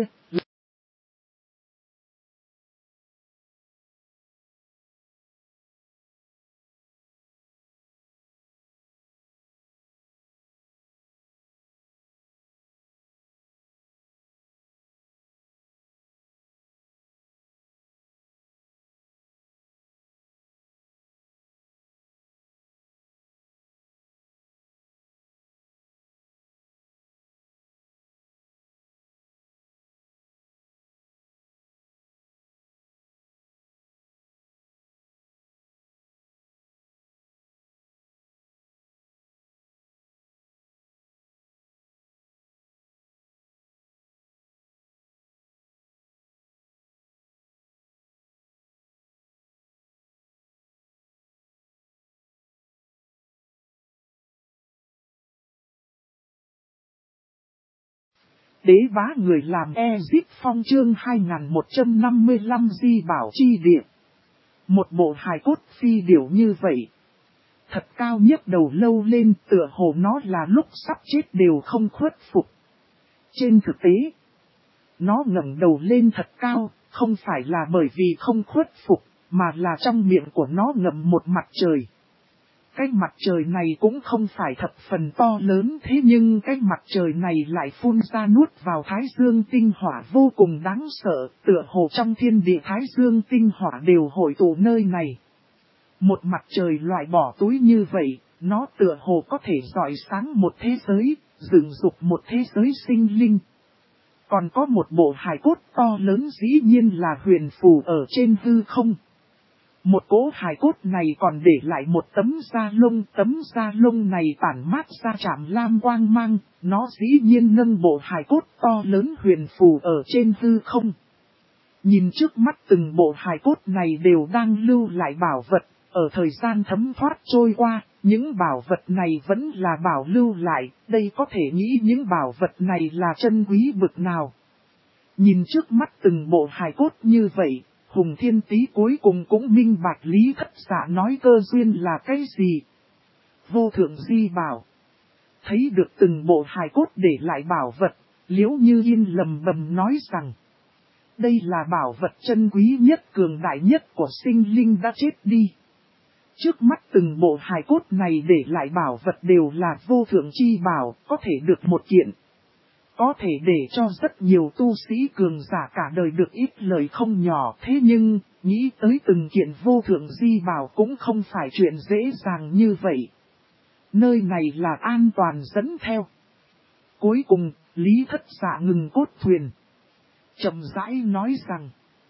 Đế bá người làm Ezip Phong chương 2155 di bảo chi địa. Một bộ hài cốt phi điểu như vậy. Thật cao nhấc đầu lâu lên tựa hồ nó là lúc sắp chết đều không khuất phục. Trên thực tế, nó ngẩng đầu lên thật cao, không phải là bởi vì không khuất phục, mà là trong miệng của nó ngậm một mặt trời. Cái mặt trời này cũng không phải thập phần to lớn thế nhưng cái mặt trời này lại phun ra nuốt vào thái dương tinh hỏa vô cùng đáng sợ, tựa hồ trong thiên địa thái dương tinh hỏa đều hội tụ nơi này. Một mặt trời loại bỏ túi như vậy, nó tựa hồ có thể rọi sáng một thế giới, dựng dục một thế giới sinh linh. Còn có một bộ hài cốt to lớn dĩ nhiên là huyền phù ở trên hư không. Một cỗ hài cốt này còn để lại một tấm da lông này tản mát ra chạm lam quang mang, nó dĩ nhiên nâng bộ hài cốt to lớn huyền phù ở trên hư không. Nhìn trước mắt từng bộ hài cốt này đều đang lưu lại bảo vật, ở thời gian thấm thoát trôi qua, những bảo vật này vẫn là bảo lưu lại, đây có thể nghĩ những bảo vật này là chân quý bực nào. Nhìn trước mắt từng bộ hài cốt như vậy, Hùng Thiên Tý cuối cùng cũng minh bạch Lý Thất Dạ nói cơ duyên là cái gì. Vô thượng di bảo. Thấy được từng bộ hài cốt để lại bảo vật, Liễu Như Yên lầm bầm nói rằng. Đây là bảo vật chân quý nhất cường đại nhất của sinh linh đã chết đi. Trước mắt từng bộ hài cốt này để lại bảo vật đều là vô thượng chi bảo, có thể được một kiện. Có thể để cho rất nhiều tu sĩ cường giả cả đời được ít lời không nhỏ, thế nhưng, nghĩ tới từng kiện vô thượng di bảo cũng không phải chuyện dễ dàng như vậy. Nơi này là an toàn dẫn theo. Cuối cùng, Lý Thất Dạ ngừng cốt thuyền. Chậm rãi nói rằng,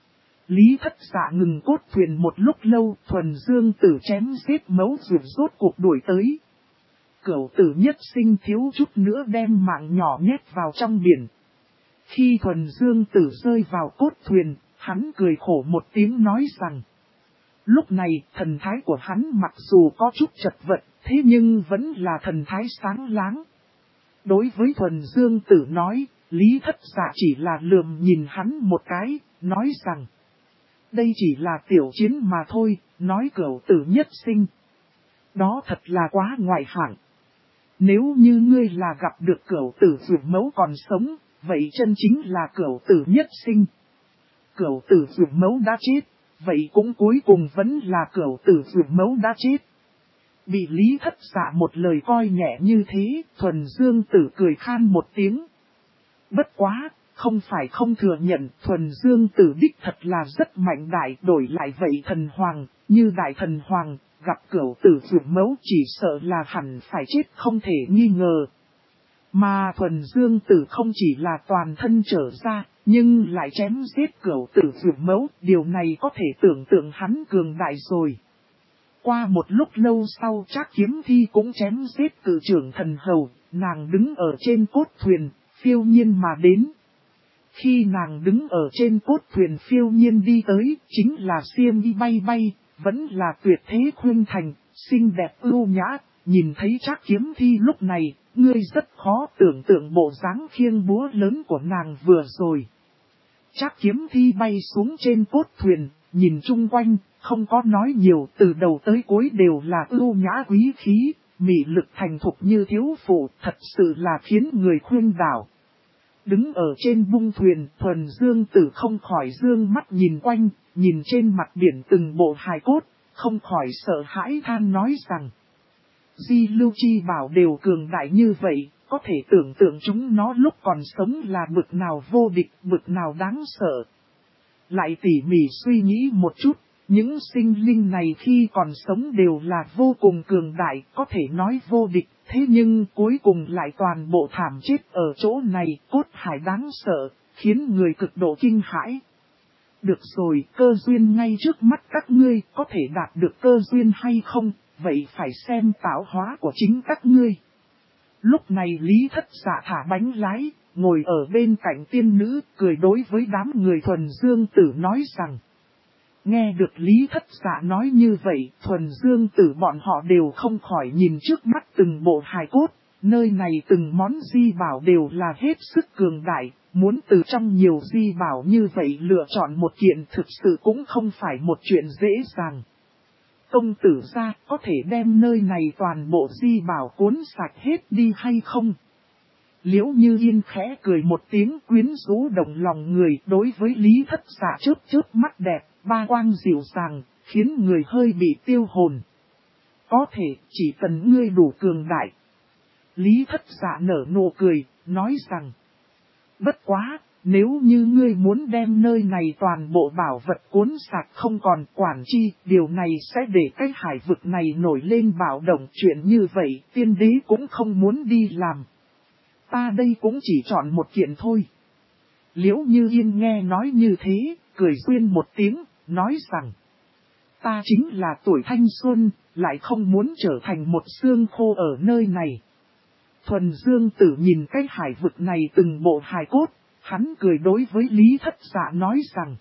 Lý Thất Dạ ngừng cốt thuyền một lúc lâu, Thuần Dương Tử chém giết mấu rượt rốt cuộc đuổi tới. Cửu Tử Nhất Sinh thiếu chút nữa đem mạng nhỏ nhét vào trong biển. Khi Thuần Dương Tử rơi vào cốt thuyền, hắn cười khổ một tiếng nói rằng, lúc này thần thái của hắn mặc dù có chút chật vật, thế nhưng vẫn là thần thái sáng láng. Đối với Thuần Dương Tử nói, Lý Thất Dạ chỉ là lườm nhìn hắn một cái, nói rằng, đây chỉ là tiểu chiến mà thôi, nói Cửu Tử Nhất Sinh. Đó thật là quá ngoại hạng. Nếu như ngươi là gặp được Cửu Tử Dược Mẫu còn sống, vậy chân chính là Cửu Tử Nhất Sinh. Cửu Tử Dược Mẫu đã chết, vậy cũng cuối cùng vẫn là Cửu Tử Dược Mẫu đã chết. Bị Lý Thất Dạ một lời coi nhẹ như thế, Thuần Dương Tử cười khan một tiếng. Bất quá, không phải không thừa nhận, Thuần Dương Tử đích thật là rất mạnh đại, đổi lại vậy thần hoàng, như đại thần hoàng, gặp Cửu Tử Dược Mẫu chỉ sợ là hẳn phải chết không thể nghi ngờ. Mà Thuần Dương Tử không chỉ là toàn thân trở ra, nhưng lại chém giết Cửu Tử Dược Mẫu, điều này có thể tưởng tượng hắn cường đại rồi. Qua một lúc lâu sau Trác Kiếm Thi cũng chém giết Cự Trưởng Thần Hầu, nàng đứng ở trên cốt thuyền, phiêu nhiên mà đến. Khi nàng đứng ở trên cốt thuyền phiêu nhiên đi tới, chính là xiêm y bay bay, vẫn là tuyệt thế khuynh thành, xinh đẹp ưu nhã, nhìn thấy Trác Kiếm Thi lúc này, ngươi rất khó tưởng tượng bộ dáng khiêng búa lớn của nàng vừa rồi. Trác Kiếm Thi bay xuống trên cốt thuyền, nhìn chung quanh, không có nói nhiều, từ đầu tới cuối đều là ưu nhã quý khí, mị lực thành thục như thiếu phụ, thật sự là khiến người khuynh đảo. Đứng ở trên bung thuyền, Thuần Dương Tử không khỏi dương mắt nhìn quanh, nhìn trên mặt biển từng bộ hài cốt, không khỏi sợ hãi than nói rằng, Di Lưu Chi Bảo đều cường đại như vậy, có thể tưởng tượng chúng nó lúc còn sống là bực nào vô địch, bực nào đáng sợ. Lại tỉ mỉ suy nghĩ một chút, những sinh linh này khi còn sống đều là vô cùng cường đại, có thể nói vô địch, thế nhưng cuối cùng lại toàn bộ thảm chết ở chỗ này, cốt hải đáng sợ, khiến người cực độ kinh hãi. Được rồi, cơ duyên ngay trước mắt các ngươi, có thể đạt được cơ duyên hay không, vậy phải xem tạo hóa của chính các ngươi. Lúc này Lý Thất Dạ thả bánh lái, ngồi ở bên cạnh tiên nữ, cười đối với đám người Thuần Dương Tử nói rằng. Nghe được Lý Thất Dạ nói như vậy, Thuần Dương Tử bọn họ đều không khỏi nhìn trước mắt từng bộ hài cốt, nơi này từng món di bảo đều là hết sức cường đại, muốn từ trong nhiều di bảo như vậy lựa chọn một kiện thực sự cũng không phải một chuyện dễ dàng. Công tử gia có thể đem nơi này toàn bộ di bảo cuốn sạch hết đi hay không? Liễu Như Yên khẽ cười một tiếng quyến rũ động lòng người đối với Lý Thất Dạ chớp chớp mắt đẹp, ba quang dịu dàng, khiến người hơi bị tiêu hồn. Có thể chỉ cần ngươi đủ cường đại. Lý Thất Dạ nở nụ cười, nói rằng, bất quá, nếu như ngươi muốn đem nơi này toàn bộ bảo vật cuốn sạch không còn quản chi, điều này sẽ để cái hải vực này nổi lên bạo động, chuyện như vậy, tiên đế cũng không muốn đi làm. Ta đây cũng chỉ chọn một kiện thôi. Liễu Như Yên nghe nói như thế, cười duyên một tiếng, nói rằng, ta chính là tuổi thanh xuân, lại không muốn trở thành một xương khô ở nơi này. Thuần Dương Tử nhìn cái hải vực này từng bộ hài cốt, hắn cười đối với Lý Thất Dạ nói rằng,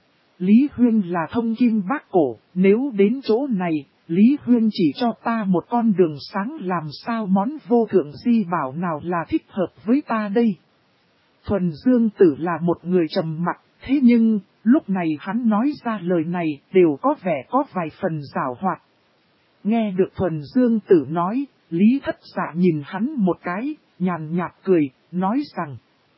Lý Huyên là thông kim bác cổ, nếu đến chỗ này, Lý Huyên chỉ cho ta một con đường sáng, làm sao món vô thượng di bảo nào là thích hợp với ta đây. Thuần Dương Tử là một người trầm mặc, thế nhưng, lúc này hắn nói ra lời này đều có vẻ có vài phần giảo hoạt. Nghe được Thuần Dương Tử nói, Lý Thất Dạ nhìn hắn một cái, nhàn nhạt cười, nói rằng,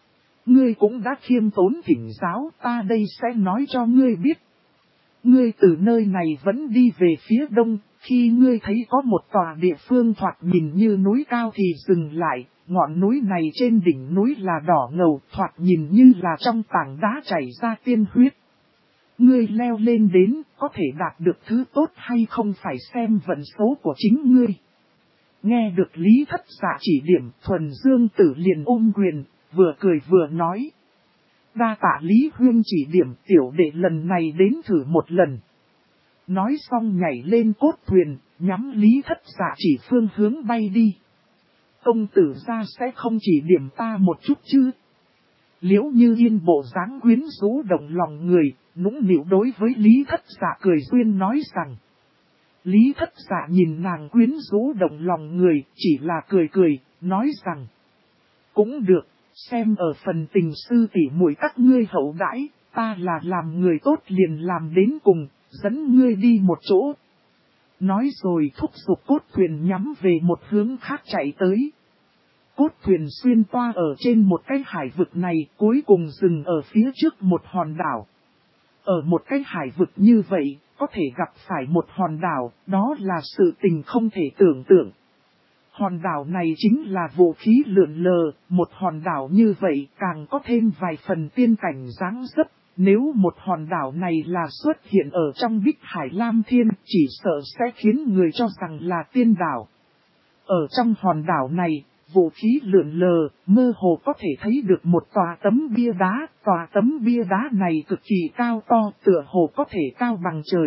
ngươi cũng đã khiêm tốn thỉnh giáo, ta đây sẽ nói cho ngươi biết. Ngươi từ nơi này vẫn đi về phía đông, Khi ngươi thấy có một tòa địa phương thoạt nhìn như núi cao thì dừng lại, ngọn núi này trên đỉnh núi là đỏ ngầu, thoạt nhìn như là trong tảng đá chảy ra tiên huyết. Ngươi leo lên đến, có thể đạt được thứ tốt hay không phải xem vận số của chính ngươi. Nghe được Lý Thất Dạ chỉ điểm, Thuần Dương Tử liền ôm quyền, vừa cười vừa nói. Đa tạ Lý Huyên chỉ điểm, tiểu đệ lần này đến thử một lần. Nói xong nhảy lên cốt thuyền, nhắm Lý Thất Dạ chỉ phương hướng bay đi. Công tử ra sẽ không chỉ điểm ta một chút chứ? Liễu Như Yên bộ dáng quyến rũ động lòng người, nũng nịu đối với Lý Thất Dạ cười duyên nói rằng. Lý Thất Dạ nhìn nàng quyến rũ động lòng người, chỉ là cười cười, nói rằng. Cũng được, xem ở phần tình sư tỷ muội các ngươi hậu đãi, ta là làm người tốt liền làm đến cùng, dẫn ngươi đi một chỗ. Nói rồi thúc giục cốt thuyền nhắm về một hướng khác chạy tới. Cốt thuyền xuyên toa ở trên một cái hải vực này, cuối cùng dừng ở phía trước một hòn đảo. Ở một cái hải vực như vậy, có thể gặp phải một hòn đảo, đó là sự tình không thể tưởng tượng. Hòn đảo này chính là vũ khí lượn lờ, một hòn đảo như vậy càng có thêm vài phần tiên cảnh dáng dấp. Nếu một hòn đảo này là xuất hiện ở trong Bích Hải Lam Thiên, chỉ sợ sẽ khiến người cho rằng là tiên đảo. Ở trong hòn đảo này, vũ khí lượn lờ, mơ hồ có thể thấy được một tòa tấm bia đá, tòa tấm bia đá này cực kỳ cao to, tựa hồ có thể cao bằng trời.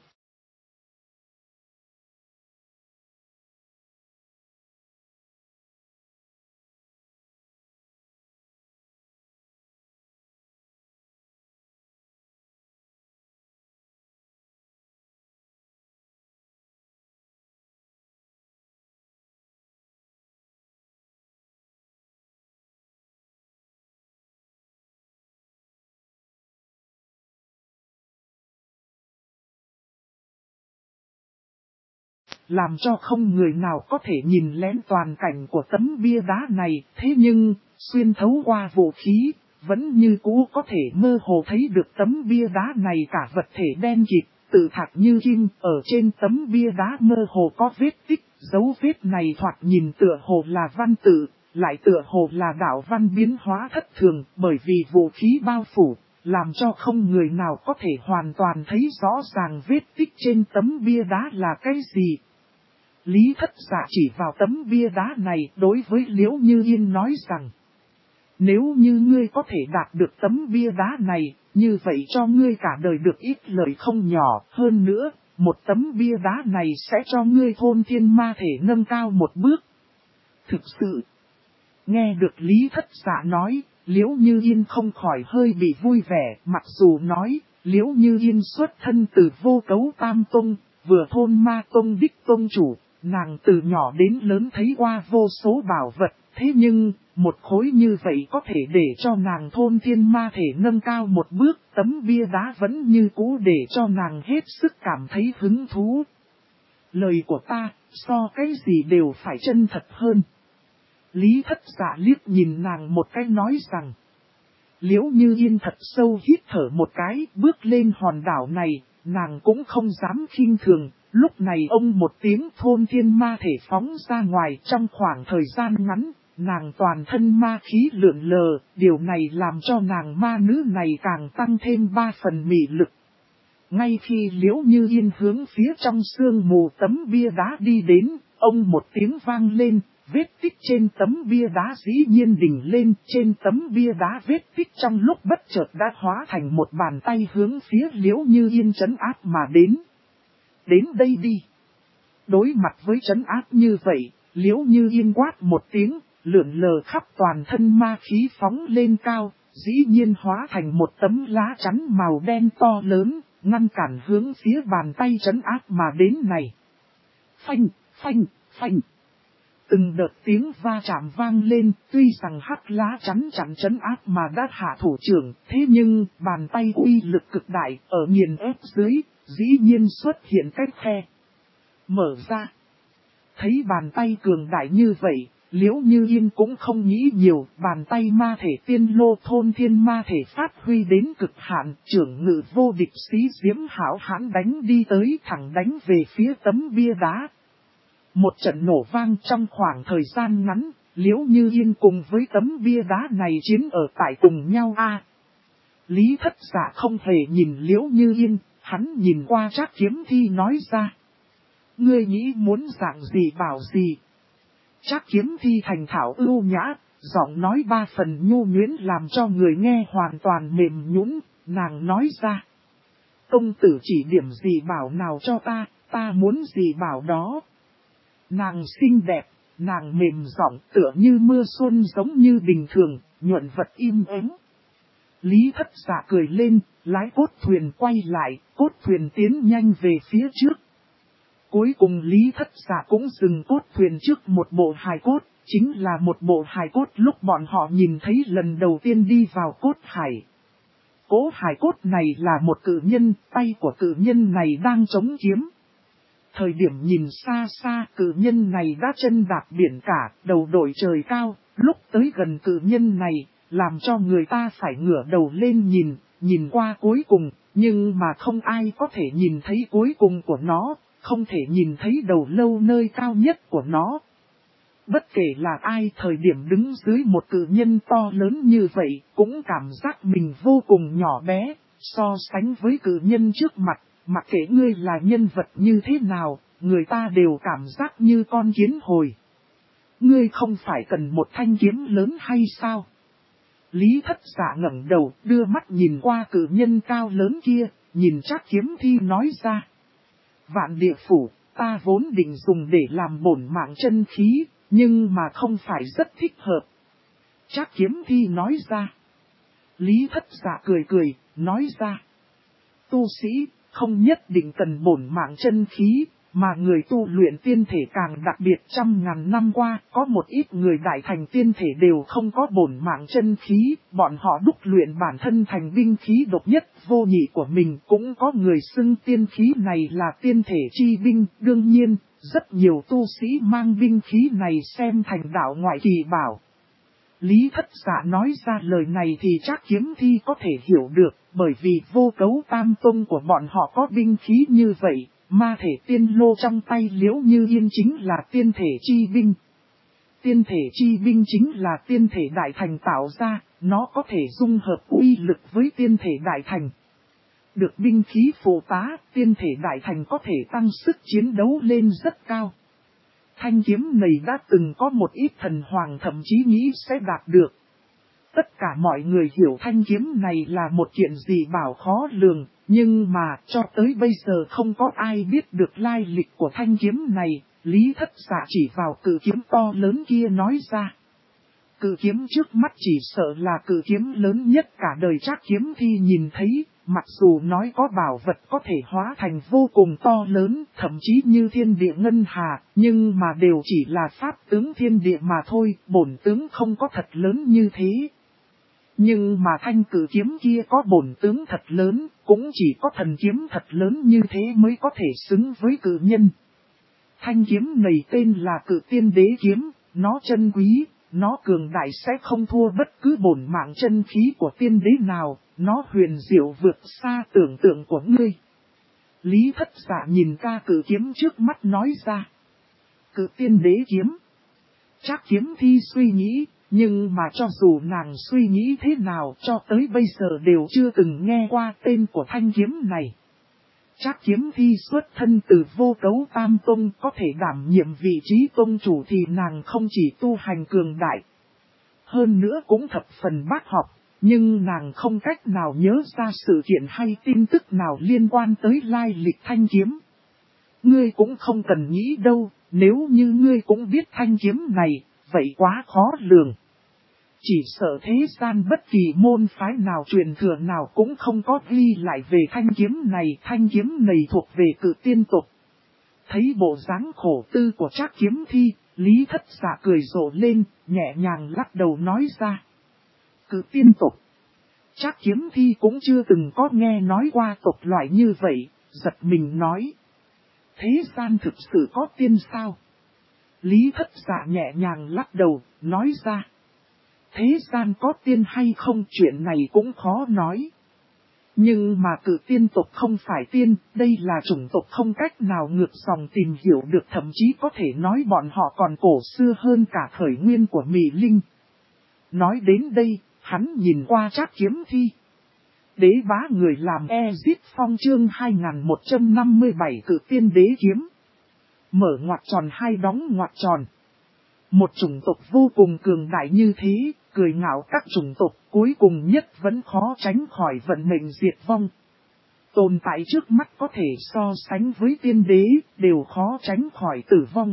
Làm cho không người nào có thể nhìn lén toàn cảnh của tấm bia đá này, thế nhưng, xuyên thấu qua vũ khí, vẫn như cũ có thể mơ hồ thấy được tấm bia đá này cả vật thể đen kịt, tự thạc như kim, ở trên tấm bia đá mơ hồ có vết tích, dấu vết này thoạt nhìn tựa hồ là văn tự, lại tựa hồ là đạo văn biến hóa thất thường, bởi vì vũ khí bao phủ, làm cho không người nào có thể hoàn toàn thấy rõ ràng vết tích trên tấm bia đá là cái gì. Lý Thất Dạ chỉ vào tấm bia đá này đối với Liễu Như Yên nói rằng. Nếu như ngươi có thể đạt được tấm bia đá này, như vậy cho ngươi cả đời được ít lợi không nhỏ. Hơn nữa, một tấm bia đá này sẽ cho ngươi thôn thiên ma thể nâng cao một bước. Thực sự, nghe được Lý Thất Dạ nói, Liễu Như Yên không khỏi hơi bị vui vẻ. Mặc dù nói, Liễu Như Yên xuất thân từ Vô Cấu Tam Tông, vừa thôn ma tông đích tông chủ. Nàng từ nhỏ đến lớn thấy qua vô số bảo vật, thế nhưng, một khối như vậy có thể để cho nàng thôn thiên ma thể nâng cao một bước, tấm bia đá vẫn như cũ để cho nàng hết sức cảm thấy hứng thú. Lời của ta, so cái gì đều phải chân thật hơn. Lý Thất Dạ liếc nhìn nàng một cái nói rằng. Liễu Như Yên thật sâu hít thở một cái, bước lên hòn đảo này, nàng cũng không dám khinh thường. Lúc này ông một tiếng thôn thiên ma thể phóng ra ngoài trong khoảng thời gian ngắn, nàng toàn thân ma khí lượn lờ, điều này làm cho nàng ma nữ này càng tăng thêm 3 phần mị lực. Ngay khi Liễu Như Yên hướng phía trong sương mù tấm bia đá đi đến, ông một tiếng vang lên, vết tích trên tấm bia đá dĩ nhiên đỉnh lên, trên tấm bia đá vết tích trong lúc bất chợt đã hóa thành một bàn tay hướng phía Liễu Như Yên trấn áp mà đến. Đến đây đi. Đối mặt với trấn áp như vậy, Liễu Như Yên quát một tiếng, lượn lờ khắp toàn thân ma khí phóng lên cao, dĩ nhiên hóa thành một tấm lá chắn màu đen to lớn, ngăn cản hướng phía bàn tay trấn áp mà đến này. Phanh, phanh, phanh. Từng đợt tiếng va chạm vang lên, tuy rằng hắc lá chắn chắn trấn áp mà đã hạ thủ trưởng, thế nhưng bàn tay uy lực cực đại ở nghiền ép dưới, dĩ nhiên xuất hiện cách khe. Mở ra. Thấy bàn tay cường đại như vậy, Liễu Như Yên cũng không nghĩ nhiều, bàn tay ma thể tiên lô thôn thiên ma thể phát huy đến cực hạn, trưởng ngự vô địch xí diễm hảo hãn đánh đi tới thẳng đánh về phía tấm bia đá. Một trận nổ vang trong khoảng thời gian ngắn, Liễu Như Yên cùng với tấm bia đá này chiến ở tại cùng nhau Lý Thất Dạ không hề nhìn Liễu Như Yên, hắn nhìn qua Trác Kiếm Thi nói ra. Ngươi nghĩ muốn dạng gì bảo gì? Trác Kiếm Thi thành thảo ưu nhã, giọng nói ba phần nhu nhuyễn làm cho người nghe hoàn toàn mềm nhũn. Nàng nói ra. Công tử chỉ điểm gì bảo nào cho ta muốn gì bảo đó. Nàng xinh đẹp, nàng mềm giọng tựa như mưa xuân giống như bình thường, nhuận vật im ắng. Lý Thất Dạ cười lên, lái cốt thuyền quay lại, cốt thuyền tiến nhanh về phía trước. Cuối cùng Lý Thất Dạ cũng dừng cốt thuyền trước một bộ hài cốt, chính là một bộ hài cốt lúc bọn họ nhìn thấy lần đầu tiên đi vào cốt hải. Cố hài cốt này là một cự nhân, tay của cự nhân này đang chống kiếm. Thời điểm nhìn xa xa cự nhân này đã chân đạp biển cả, đầu đội trời cao, lúc tới gần cự nhân này, làm cho người ta phải ngửa đầu lên nhìn qua cuối cùng, nhưng mà không ai có thể nhìn thấy cuối cùng của nó, không thể nhìn thấy đầu lâu nơi cao nhất của nó. Bất kể là ai thời điểm đứng dưới một cự nhân to lớn như vậy, cũng cảm giác mình vô cùng nhỏ bé, so sánh với cự nhân trước mặt, mặc kệ ngươi là nhân vật như thế nào, người ta đều cảm giác như con kiến hồi. Ngươi không phải cần một thanh kiếm lớn hay sao? Lý Thất Dạ ngẩng đầu, đưa mắt nhìn qua cự nhân cao lớn kia, nhìn Trác Kiếm Thi nói ra. Vạn địa phủ, ta vốn định dùng để làm bổn mạng chân khí, nhưng mà không phải rất thích hợp. Trác Kiếm Thi nói ra. Lý Thất Dạ cười, nói ra. Tu sĩ, không nhất định cần bổn mạng chân khí, mà người tu luyện tiên thể càng đặc biệt trăm ngàn năm qua, có một ít người đại thành tiên thể đều không có bổn mạng chân khí, bọn họ đúc luyện bản thân thành binh khí độc nhất vô nhị của mình, cũng có người xưng tiên khí này là tiên thể chi binh, đương nhiên, rất nhiều tu sĩ mang binh khí này xem thành đạo ngoại kỳ bảo. Lý Thất Dạ nói ra lời này thì Trác Kiếm Thi có thể hiểu được, bởi vì vô cấu tam tông của bọn họ có binh khí như vậy, ma thể tiên lô trong tay Liễu Như Yên chính là tiên thể chi binh. Tiên thể chi binh chính là tiên thể đại thành tạo ra, nó có thể dung hợp uy lực với tiên thể đại thành. Được binh khí phụ tá, tiên thể đại thành có thể tăng sức chiến đấu lên rất cao. Thanh kiếm này đã từng có một ít thần hoàng thậm chí nghĩ sẽ đạt được. Tất cả mọi người hiểu thanh kiếm này là một kiện gì bảo khó lường, nhưng mà cho tới bây giờ không có ai biết được lai lịch của thanh kiếm này. Lý Thất Dạ chỉ vào cự kiếm to lớn kia nói ra. Cự kiếm trước mắt chỉ sợ là cự kiếm lớn nhất cả đời Trác Kiếm Thi nhìn thấy, mặc dù nói có bảo vật có thể hóa thành vô cùng to lớn, thậm chí như thiên địa ngân hà, nhưng mà đều chỉ là pháp tướng thiên địa mà thôi, bổn tướng không có thật lớn như thế. Nhưng mà thanh cự kiếm kia có bổn tướng thật lớn, cũng chỉ có thần kiếm thật lớn như thế mới có thể xứng với cự nhân. Thanh kiếm này tên là Cự Tiên Đế Kiếm, nó chân quý, nó cường đại sẽ không thua bất cứ bổn mạng chân khí của tiên đế nào, nó huyền diệu vượt xa tưởng tượng của ngươi. Lý Thất Dạ nhìn ca cự kiếm trước mắt nói ra. Cự Tiên Đế Kiếm. Trác Kiếm Thi suy nghĩ, nhưng mà cho dù nàng suy nghĩ thế nào cho tới bây giờ đều chưa từng nghe qua tên của thanh kiếm này. Trác Kiếm Thi xuất thân từ vô cấu tam tông, có thể đảm nhiệm vị trí tông chủ thì nàng không chỉ tu hành cường đại. Hơn nữa cũng thập phần bác học, nhưng nàng không cách nào nhớ ra sự kiện hay tin tức nào liên quan tới lai lịch thanh kiếm. Ngươi cũng không cần nghĩ đâu, nếu như ngươi cũng biết thanh kiếm này, vậy quá khó lường. Chỉ sợ thế gian bất kỳ môn phái nào truyền thừa nào cũng không có ghi lại về thanh kiếm này thuộc về Cự Tiên tộc. Thấy bộ dáng khổ tư của Trác Kiếm Thi, Lý Thất Dạ cười rộ lên, nhẹ nhàng lắc đầu nói ra. Cự Tiên tộc. Trác Kiếm Thi cũng chưa từng có nghe nói qua tộc loại như vậy, giật mình nói. Thế gian thực sự có tiên sao? Lý Thất Dạ nhẹ nhàng lắc đầu, nói ra. Thế gian có tiên hay không chuyện này cũng khó nói. Nhưng mà cử tiên tộc không phải tiên, đây là chủng tộc không cách nào ngược dòng tìm hiểu được, thậm chí có thể nói bọn họ còn cổ xưa hơn cả khởi nguyên của Mị Linh. Nói đến đây, hắn nhìn qua Trác Kiếm Thi. Đế bá người làm Exit Phong chương 2157 cử tiên đế kiếm. Mở ngoặc tròn hai đóng ngoặc tròn. Một chủng tộc vô cùng cường đại như thế, cười ngạo các chủng tộc cuối cùng nhất vẫn khó tránh khỏi vận mệnh diệt vong. Tồn tại trước mắt có thể so sánh với tiên đế, đều khó tránh khỏi tử vong.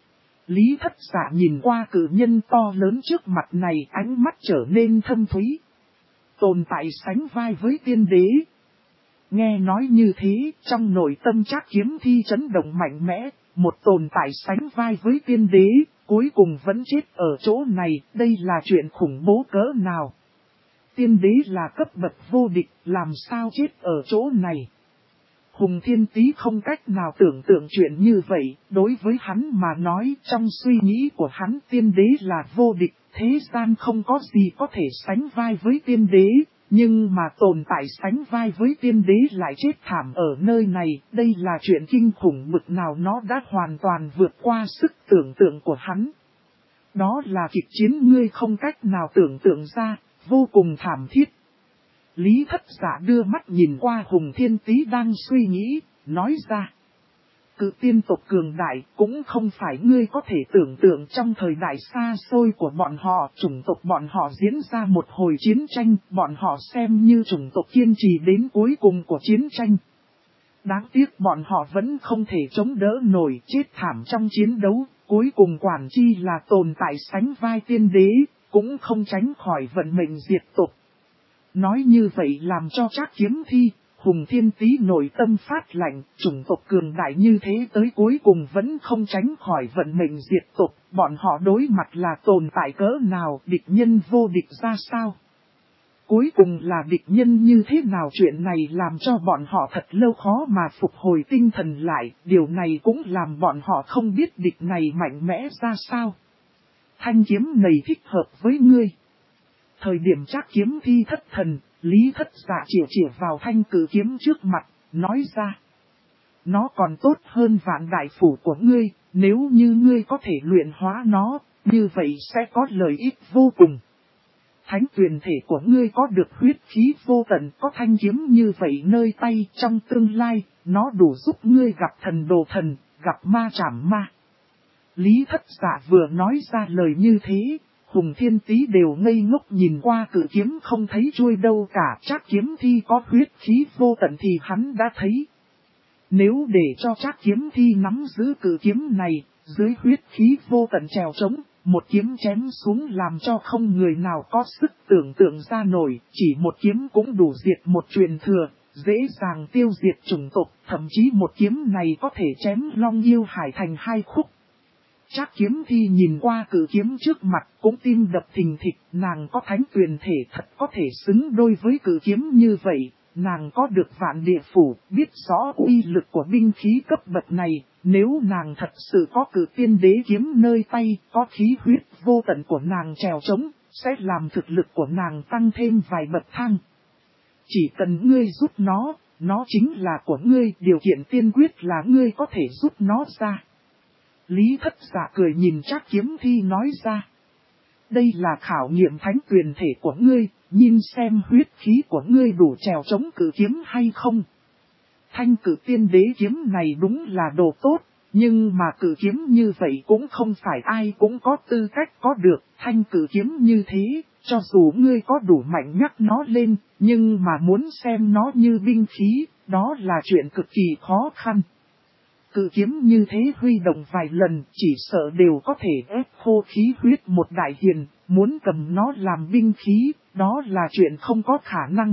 Lý Thất Dạ nhìn qua cử nhân to lớn trước mặt này, ánh mắt trở nên thâm thúy. Tồn tại sánh vai với tiên đế. Nghe nói như thế, trong nội tâm Trác Kiếm Thi chấn động mạnh mẽ, một tồn tại sánh vai với tiên đế, cuối cùng vẫn chết ở chỗ này, đây là chuyện khủng bố cỡ nào. Tiên đế là cấp bậc vô địch, làm sao chết ở chỗ này. Hùng Thiên Tý không cách nào tưởng tượng chuyện như vậy, đối với hắn mà nói, trong suy nghĩ của hắn tiên đế là vô địch, thế gian không có gì có thể sánh vai với tiên đế, nhưng mà tồn tại sánh vai với tiên đế lại chết thảm ở nơi này, đây là chuyện kinh khủng bực nào, nó đã hoàn toàn vượt qua sức tưởng tượng của hắn. Đó là kịch chiến ngươi không cách nào tưởng tượng ra, vô cùng thảm thiết. Lý Thất Dạ đưa mắt nhìn qua Hùng Thiên Tý đang suy nghĩ, nói ra. Cự tiên tộc cường đại cũng không phải ngươi có thể tưởng tượng, trong thời đại xa xôi của bọn họ, chủng tộc bọn họ diễn ra một hồi chiến tranh, bọn họ xem như chủng tộc kiên trì đến cuối cùng của chiến tranh. Đáng tiếc bọn họ vẫn không thể chống đỡ nổi, chết thảm trong chiến đấu, cuối cùng quản chi là tồn tại sánh vai tiên đế, cũng không tránh khỏi vận mệnh diệt tộc. Nói như vậy làm cho Trác Kiếm Thi, Hùng Thiên Tý nội tâm phát lạnh, chủng tộc cường đại như thế tới cuối cùng vẫn không tránh khỏi vận mệnh diệt tộc, bọn họ đối mặt là tồn tại cỡ nào, địch nhân vô địch ra sao. Cuối cùng là địch nhân như thế nào, chuyện này làm cho bọn họ thật lâu khó mà phục hồi tinh thần lại, điều này cũng làm bọn họ không biết địch này mạnh mẽ ra sao. Thanh kiếm này thích hợp với ngươi. Thời điểm Trác Kiếm Thi thất thần, Lý Thất Dạ chĩa vào thanh cử kiếm trước mặt, nói ra. Nó còn tốt hơn vạn đại phủ của ngươi, nếu như ngươi có thể luyện hóa nó, như vậy sẽ có lợi ích vô cùng. Thánh tuyền thể của ngươi có được huyết khí vô tận, có thanh kiếm như vậy nơi tay, trong tương lai, nó đủ giúp ngươi gặp thần đồ thần, gặp ma trảm ma. Lý Thất Dạ vừa nói ra lời như thế, Hùng Thiên Tý đều ngây ngốc nhìn qua cử kiếm không thấy chuôi đâu cả. Trác Kiếm Thi có huyết khí vô tận thì hắn đã thấy. Nếu để cho Trác Kiếm Thi nắm giữ cử kiếm này, dưới huyết khí vô tận trèo trống, một kiếm chém xuống làm cho không người nào có sức tưởng tượng ra nổi, chỉ một kiếm cũng đủ diệt một truyền thừa, dễ dàng tiêu diệt chủng tộc, thậm chí một kiếm này có thể chém Long Yêu Hải thành hai khúc. Trác Kiếm Thi nhìn qua cử kiếm trước mặt cũng tim đập thình thịch, nàng có thánh tuyền thể thật có thể xứng đôi với cử kiếm như vậy, nàng có được vạn địa phủ, biết rõ uy lực của binh khí cấp bậc này, nếu nàng thật sự có cử tiên đế kiếm nơi tay, có khí huyết vô tận của nàng trèo trống, sẽ làm thực lực của nàng tăng thêm vài bậc thang. Chỉ cần ngươi giúp nó chính là của ngươi, điều kiện tiên quyết là ngươi có thể giúp nó ra. Lý Thất Dạ cười nhìn Trác Kiếm Thi nói ra. Đây là khảo nghiệm thánh tuyền thể của ngươi, nhìn xem huyết khí của ngươi đủ trèo chống cử kiếm hay không. Thanh cử tiên đế kiếm này đúng là đồ tốt, nhưng mà cử kiếm như vậy cũng không phải ai cũng có tư cách có được. Thanh cử kiếm như thế, cho dù ngươi có đủ mạnh nhắc nó lên, nhưng mà muốn xem nó như binh khí, đó là chuyện cực kỳ khó khăn. Cự kiếm như thế huy động vài lần, chỉ sợ đều có thể ép khô khí huyết một đại hiền, muốn cầm nó làm binh khí, đó là chuyện không có khả năng.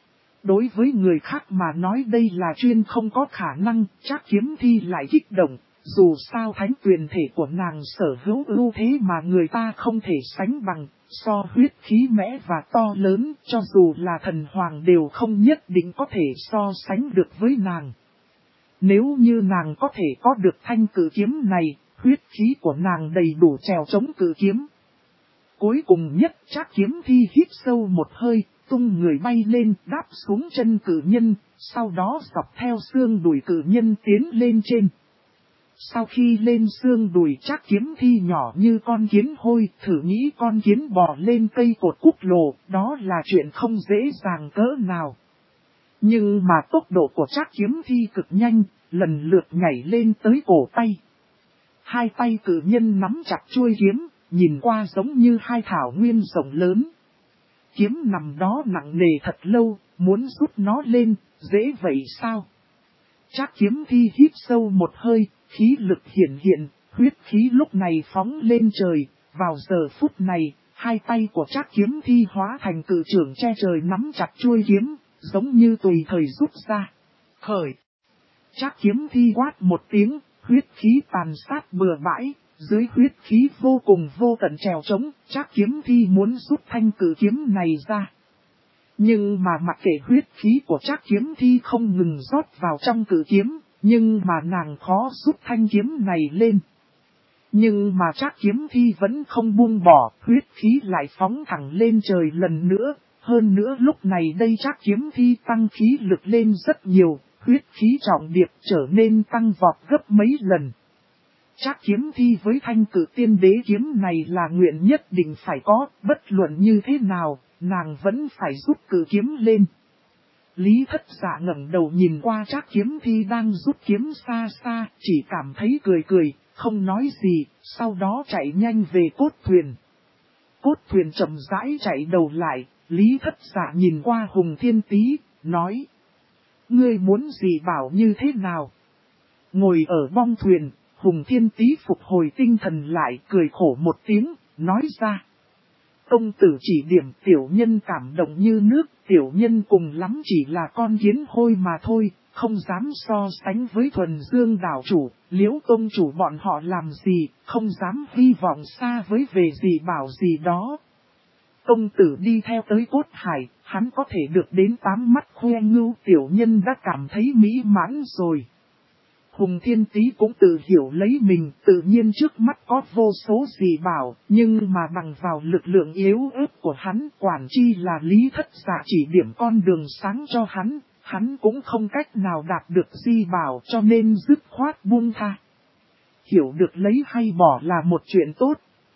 Đối với người khác mà nói đây là chuyện không có khả năng, Trác Kiếm Thi lại kích động, dù sao thánh tuyền thể của nàng sở hữu ưu thế mà người ta không thể sánh bằng, so huyết khí mẽ và to lớn, cho dù là thần hoàng đều không nhất định có thể so sánh được với nàng. Nếu như nàng có thể có được thanh cử kiếm này, huyết khí của nàng đầy đủ trèo chống cự kiếm. Cuối cùng nhất Trác Kiếm Thi hít sâu một hơi, tung người bay lên đáp xuống chân cự nhân, sau đó dọc theo xương đùi cự nhân tiến lên trên. Sau khi lên xương đùi Trác Kiếm Thi nhỏ như con kiến hôi, thử nghĩ con kiến bò lên cây cột cúc lồ, đó là chuyện không dễ dàng cỡ nào. Nhưng mà tốc độ của Trác Kiếm Thi cực nhanh, lần lượt nhảy lên tới cổ tay. Hai tay cự nhân nắm chặt chuôi kiếm, nhìn qua giống như hai thảo nguyên rộng lớn. Kiếm nằm đó nặng nề thật lâu, muốn rút nó lên, dễ vậy sao? Trác Kiếm Thi hít sâu một hơi, khí lực hiện, huyết khí lúc này phóng lên trời. Vào giờ phút này, hai tay của Trác Kiếm Thi hóa thành cự trưởng che trời nắm chặt chuôi kiếm, giống như tùy thời rút ra. Khởi! Trác Kiếm Thi quát một tiếng, huyết khí tàn sát bừa bãi, dưới huyết khí vô cùng vô tận trèo trống, Trác Kiếm Thi muốn rút thanh cự kiếm này ra. Nhưng mà mặc kệ huyết khí của Trác Kiếm Thi không ngừng rót vào trong cự kiếm, nhưng mà nàng khó rút thanh kiếm này lên. Nhưng mà Trác Kiếm Thi vẫn không buông bỏ, huyết khí lại phóng thẳng lên trời lần nữa. Hơn nữa lúc này đây Trác Kiếm Thi tăng khí lực lên rất nhiều, huyết khí trọng điệp trở nên tăng vọt gấp mấy lần. Trác Kiếm Thi với thanh cự tiên đế kiếm này là nguyện nhất định phải có, bất luận như thế nào, nàng vẫn phải rút cự kiếm lên. Lý Thất Dạ ngẩng đầu nhìn qua Trác Kiếm Thi đang rút kiếm xa xa, chỉ cảm thấy cười, không nói gì, sau đó chạy nhanh về cốt thuyền. Cốt thuyền chậm rãi chạy đầu lại, Lý Thất Dạ nhìn qua Hùng Thiên Tý, nói: Ngươi muốn gì bảo như thế nào? Ngồi ở bong thuyền, Hùng Thiên Tý phục hồi tinh thần lại, cười khổ một tiếng, nói ra: Công tử chỉ điểm tiểu nhân cảm động như nước, tiểu nhân cùng lắm chỉ là con kiến hôi mà thôi, không dám so sánh với Thuần Dương đảo chủ, Liễu tông chủ bọn họ làm gì, không dám hy vọng xa với về gì bảo gì đó. Công tử đi theo tới Cốt Hải, hắn có thể được đến 8 mắt khoe ngưu, tiểu nhân đã cảm thấy mỹ mãn rồi. Hùng Thiên Tý cũng tự hiểu lấy mình, tự nhiên trước mắt có vô số gì bảo, nhưng mà bằng vào lực lượng yếu ớt của hắn, quản chi là Lý Thất Dạ chỉ điểm con đường sáng cho hắn cũng không cách nào đạt được di bảo, cho nên dứt khoát buông tha. Hiểu được lấy hay bỏ là một chuyện tốt.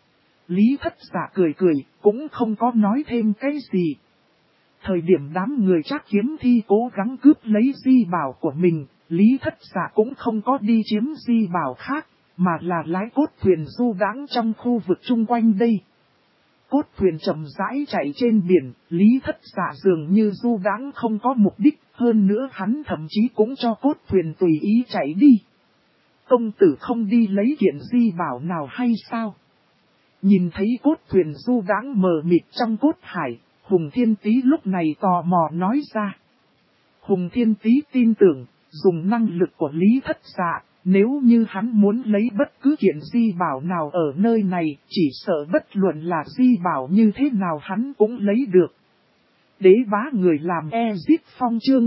Lý Thất Dạ cười, cũng không có nói thêm cái gì. Thời điểm đám người Trác Kiếm Thi cố gắng cướp lấy di bảo của mình, Lý Thất Dạ cũng không có đi chiếm di bảo khác, mà là lái cốt thuyền du đãng trong khu vực chung quanh đây. Cốt thuyền chậm rãi chạy trên biển, Lý Thất Dạ dường như du đãng không có mục đích, hơn nữa hắn thậm chí cũng cho cốt thuyền tùy ý chạy đi. Công tử không đi lấy kiện di bảo nào hay sao? Nhìn thấy cốt thuyền du đãng mờ mịt trong cốt hải, Hùng Thiên Tý lúc này tò mò nói ra. Hùng Thiên Tý tin tưởng, dùng năng lực của Lý Thất Dạ, nếu như hắn muốn lấy bất cứ kiện di bảo nào ở nơi này, chỉ sợ bất luận là di bảo như thế nào hắn cũng lấy được. Đế bá người làm Ezit Phong chương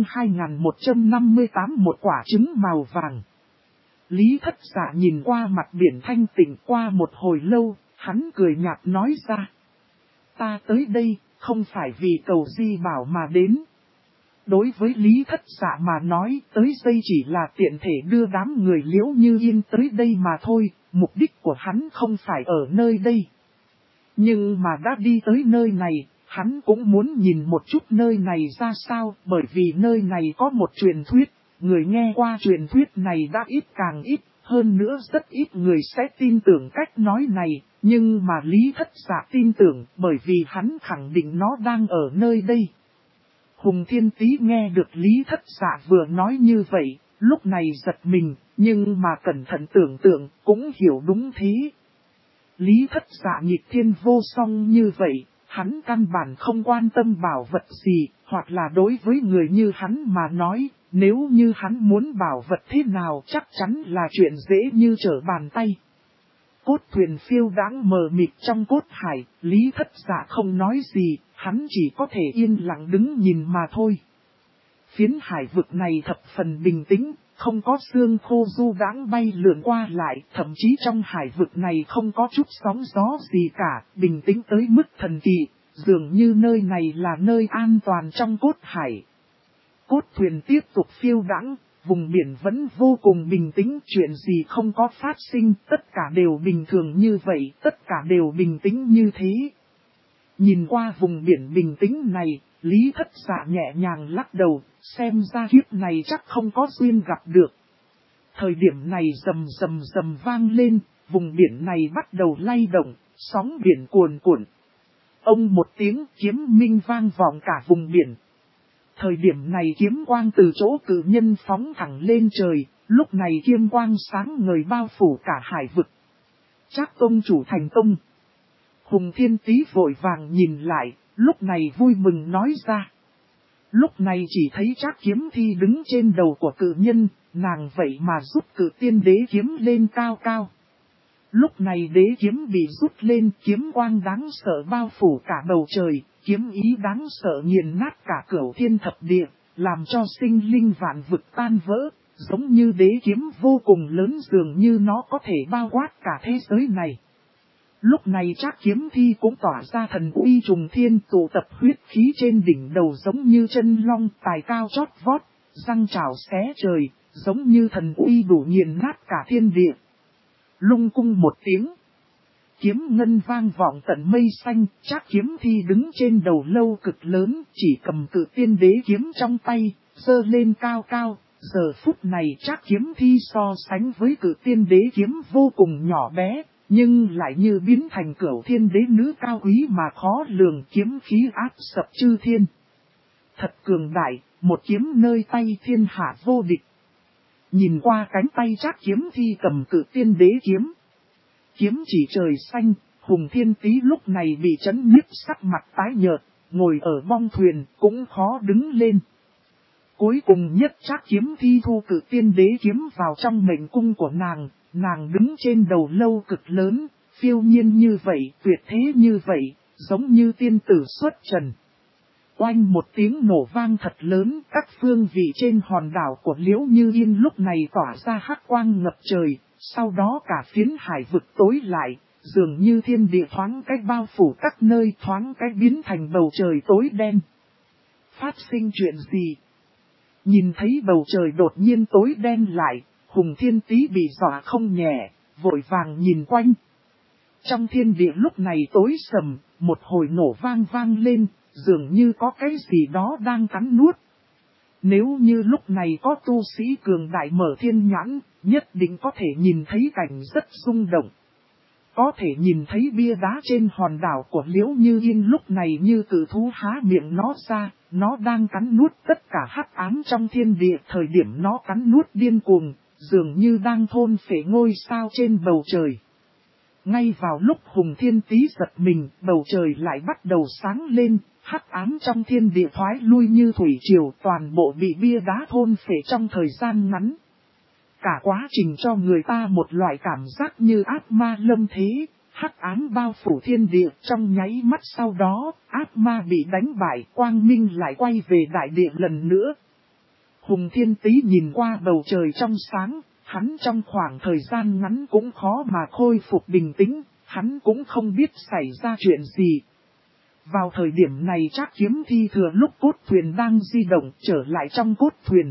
2158 một quả trứng màu vàng. Lý Thất Dạ nhìn qua mặt biển thanh tịnh qua một hồi lâu, hắn cười nhạt nói ra. Ta tới đây, không phải vì cầu di bảo mà đến. Đối với Lý Thất Dạ mà nói, tới đây chỉ là tiện thể đưa đám người Liễu Như Yên tới đây mà thôi, mục đích của hắn không phải ở nơi đây. Nhưng mà đã đi tới nơi này, hắn cũng muốn nhìn một chút nơi này ra sao, bởi vì nơi này có một truyền thuyết, người nghe qua truyền thuyết này đã ít càng ít, hơn nữa rất ít người sẽ tin tưởng cách nói này, nhưng mà Lý Thất Dạ tin tưởng bởi vì hắn khẳng định nó đang ở nơi đây. Hùng Thiên Tý nghe được Lý Thất Dạ vừa nói như vậy, lúc này giật mình, nhưng mà cẩn thận tưởng tượng, cũng hiểu đúng thế. Lý Thất Dạ nghịch thiên vô song như vậy, hắn căn bản không quan tâm bảo vật gì, hoặc là đối với người như hắn mà nói, nếu như hắn muốn bảo vật thế nào chắc chắn là chuyện dễ như trở bàn tay. Cốt thuyền phiêu đáng mờ mịt trong cốt hải, Lý Thất Dạ không nói gì, hắn chỉ có thể yên lặng đứng nhìn mà thôi. Phiến hải vực này thập phần bình tĩnh, không có xương khô du đãng bay lượn qua lại, thậm chí trong hải vực này không có chút sóng gió gì cả, bình tĩnh tới mức thần kỳ, dường như nơi này là nơi an toàn trong cốt hải. Cốt thuyền tiếp tục phiêu đãng, vùng biển vẫn vô cùng bình tĩnh, chuyện gì không có phát sinh, tất cả đều bình thường như vậy, tất cả đều bình tĩnh như thế. Nhìn qua vùng biển bình tĩnh này, Lý Thất Dạ nhẹ nhàng lắc đầu, xem ra kiếp này chắc không có duyên gặp được. Thời điểm này rầm rầm rầm vang lên, vùng biển này bắt đầu lay động, sóng biển cuồn cuộn. Ông một tiếng kiếm minh vang vọng cả vùng biển. Thời điểm này kiếm quang từ chỗ cự nhân phóng thẳng lên trời, lúc này kiếm quang sáng ngời bao phủ cả hải vực. Trác tông chủ thành công. Hùng Thiên Tý vội vàng nhìn lại, lúc này vui mừng nói ra. Lúc này chỉ thấy Trác Kiếm Thi đứng trên đầu của cự nhân, nàng vậy mà rút cự tiên đế kiếm lên cao cao. Lúc này đế kiếm bị rút lên, kiếm quang đáng sợ bao phủ cả bầu trời, kiếm ý đáng sợ nghiền nát cả cửu thiên thập địa, làm cho sinh linh vạn vực tan vỡ, giống như đế kiếm vô cùng lớn dường như nó có thể bao quát cả thế giới này. Lúc này Trác Kiếm Thi cũng tỏa ra thần uy trùng thiên, tụ tập huyết khí trên đỉnh đầu giống như chân long, tài cao chót vót, răng trảo xé trời, giống như thần uy đủ nghiền nát cả thiên địa. Lung cung một tiếng, kiếm ngân vang vọng tận mây xanh, Trác Kiếm Thi đứng trên đầu lâu cực lớn, chỉ cầm cự tiên đế kiếm trong tay, giơ lên cao cao. Giờ phút này Trác Kiếm Thi so sánh với cự tiên đế kiếm vô cùng nhỏ bé, nhưng lại như biến thành cửu thiên đế nữ cao quý mà khó lường, kiếm khí áp sập chư thiên. Thật cường đại, một kiếm nơi tay thiên hạ vô địch. Nhìn qua cánh tay Trác Kiếm Thi cầm cự tiên đế kiếm. Kiếm chỉ trời xanh, Hùng Thiên Tý lúc này bị chấn nhiếp sắc mặt tái nhợt, ngồi ở bong thuyền cũng khó đứng lên. Cuối cùng nhất Trác Kiếm Thi thu cự tiên đế kiếm vào trong mệnh cung của nàng đứng trên đầu lâu cực lớn, phiêu nhiên như vậy, tuyệt thế như vậy, giống như tiên tử xuất trần. Oanh một tiếng nổ vang thật lớn, các phương vị trên hòn đảo của Liễu Như Yên lúc này tỏa ra hắc quang ngập trời, sau đó cả phiến hải vực tối lại, dường như thiên địa thoáng cách bao phủ các nơi, thoáng cách biến thành bầu trời tối đen. Phát sinh chuyện gì? Nhìn thấy bầu trời đột nhiên tối đen lại, Hùng Thiên Tý bị dọa không nhẹ, vội vàng nhìn quanh. Trong thiên địa lúc này tối sầm, một hồi nổ vang lên, dường như có cái gì đó đang cắn nuốt. Nếu như lúc này có tu sĩ cường đại mở thiên nhãn, nhất định có thể nhìn thấy cảnh rất rung động. Có thể nhìn thấy bia đá trên hòn đảo của Liễu Như Yên lúc này như cự thú há miệng nó ra, nó đang cắn nuốt tất cả hắc ám trong thiên địa. Thời điểm nó cắn nuốt điên cuồng, dường như đang thôn phệ ngôi sao trên bầu trời. Ngay vào lúc Hùng Thiên Tý giật mình, bầu trời lại bắt đầu sáng lên, hắc ám trong thiên địa thoái lui như thủy triều, toàn bộ bị bia đá thôn phệ trong thời gian ngắn. Cả quá trình cho người ta một loại cảm giác như ác ma lâm thế, hắc ám bao phủ thiên địa, trong nháy mắt sau đó, ác ma bị đánh bại, quang minh lại quay về đại địa lần nữa. Hùng Thiên Tý nhìn qua bầu trời trong sáng, hắn trong khoảng thời gian ngắn cũng khó mà khôi phục bình tĩnh, hắn cũng không biết xảy ra chuyện gì. Vào thời điểm này Trác Kiếm Thi thừa lúc cốt thuyền đang di động trở lại trong cốt thuyền.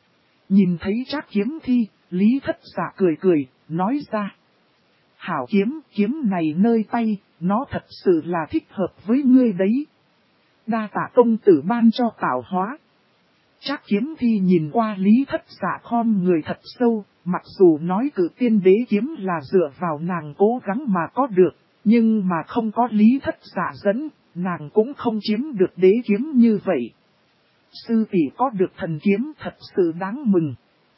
Nhìn thấy Trác Kiếm Thi, Lý Thất Dạ cười, nói ra. Hảo kiếm này nơi tay, nó thật sự là thích hợp với ngươi đấy. Đa tạ công tử ban cho tạo hóa. Trác Kiếm Thi nhìn qua Lý Thất Dạ khom người thật sâu, mặc dù nói cự tiên đế kiếm là dựa vào nàng cố gắng mà có được, nhưng mà không có Lý Thất Dạ dẫn, nàng cũng không chiếm được đế kiếm như vậy. Sư tỷ có được thần kiếm thật sự đáng mừng.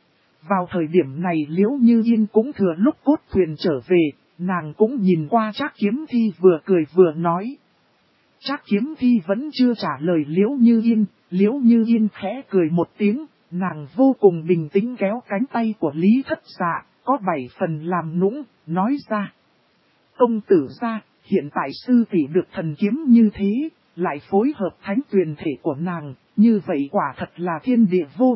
Vào thời điểm này Liễu Như Yên cũng thừa lúc cốt thuyền trở về, nàng cũng nhìn qua Trác Kiếm Thi vừa cười vừa nói. Trác Kiếm Thi vẫn chưa trả lời Liễu Như Yên khẽ cười một tiếng, nàng vô cùng bình tĩnh kéo cánh tay của Lý Thất Dạ, có 7 phần làm nũng, nói ra. Công tử gia, hiện tại sư tỷ được thần kiếm như thế, lại phối hợp thánh tuyền thể của nàng, như vậy quả thật là thiên địa vô địch,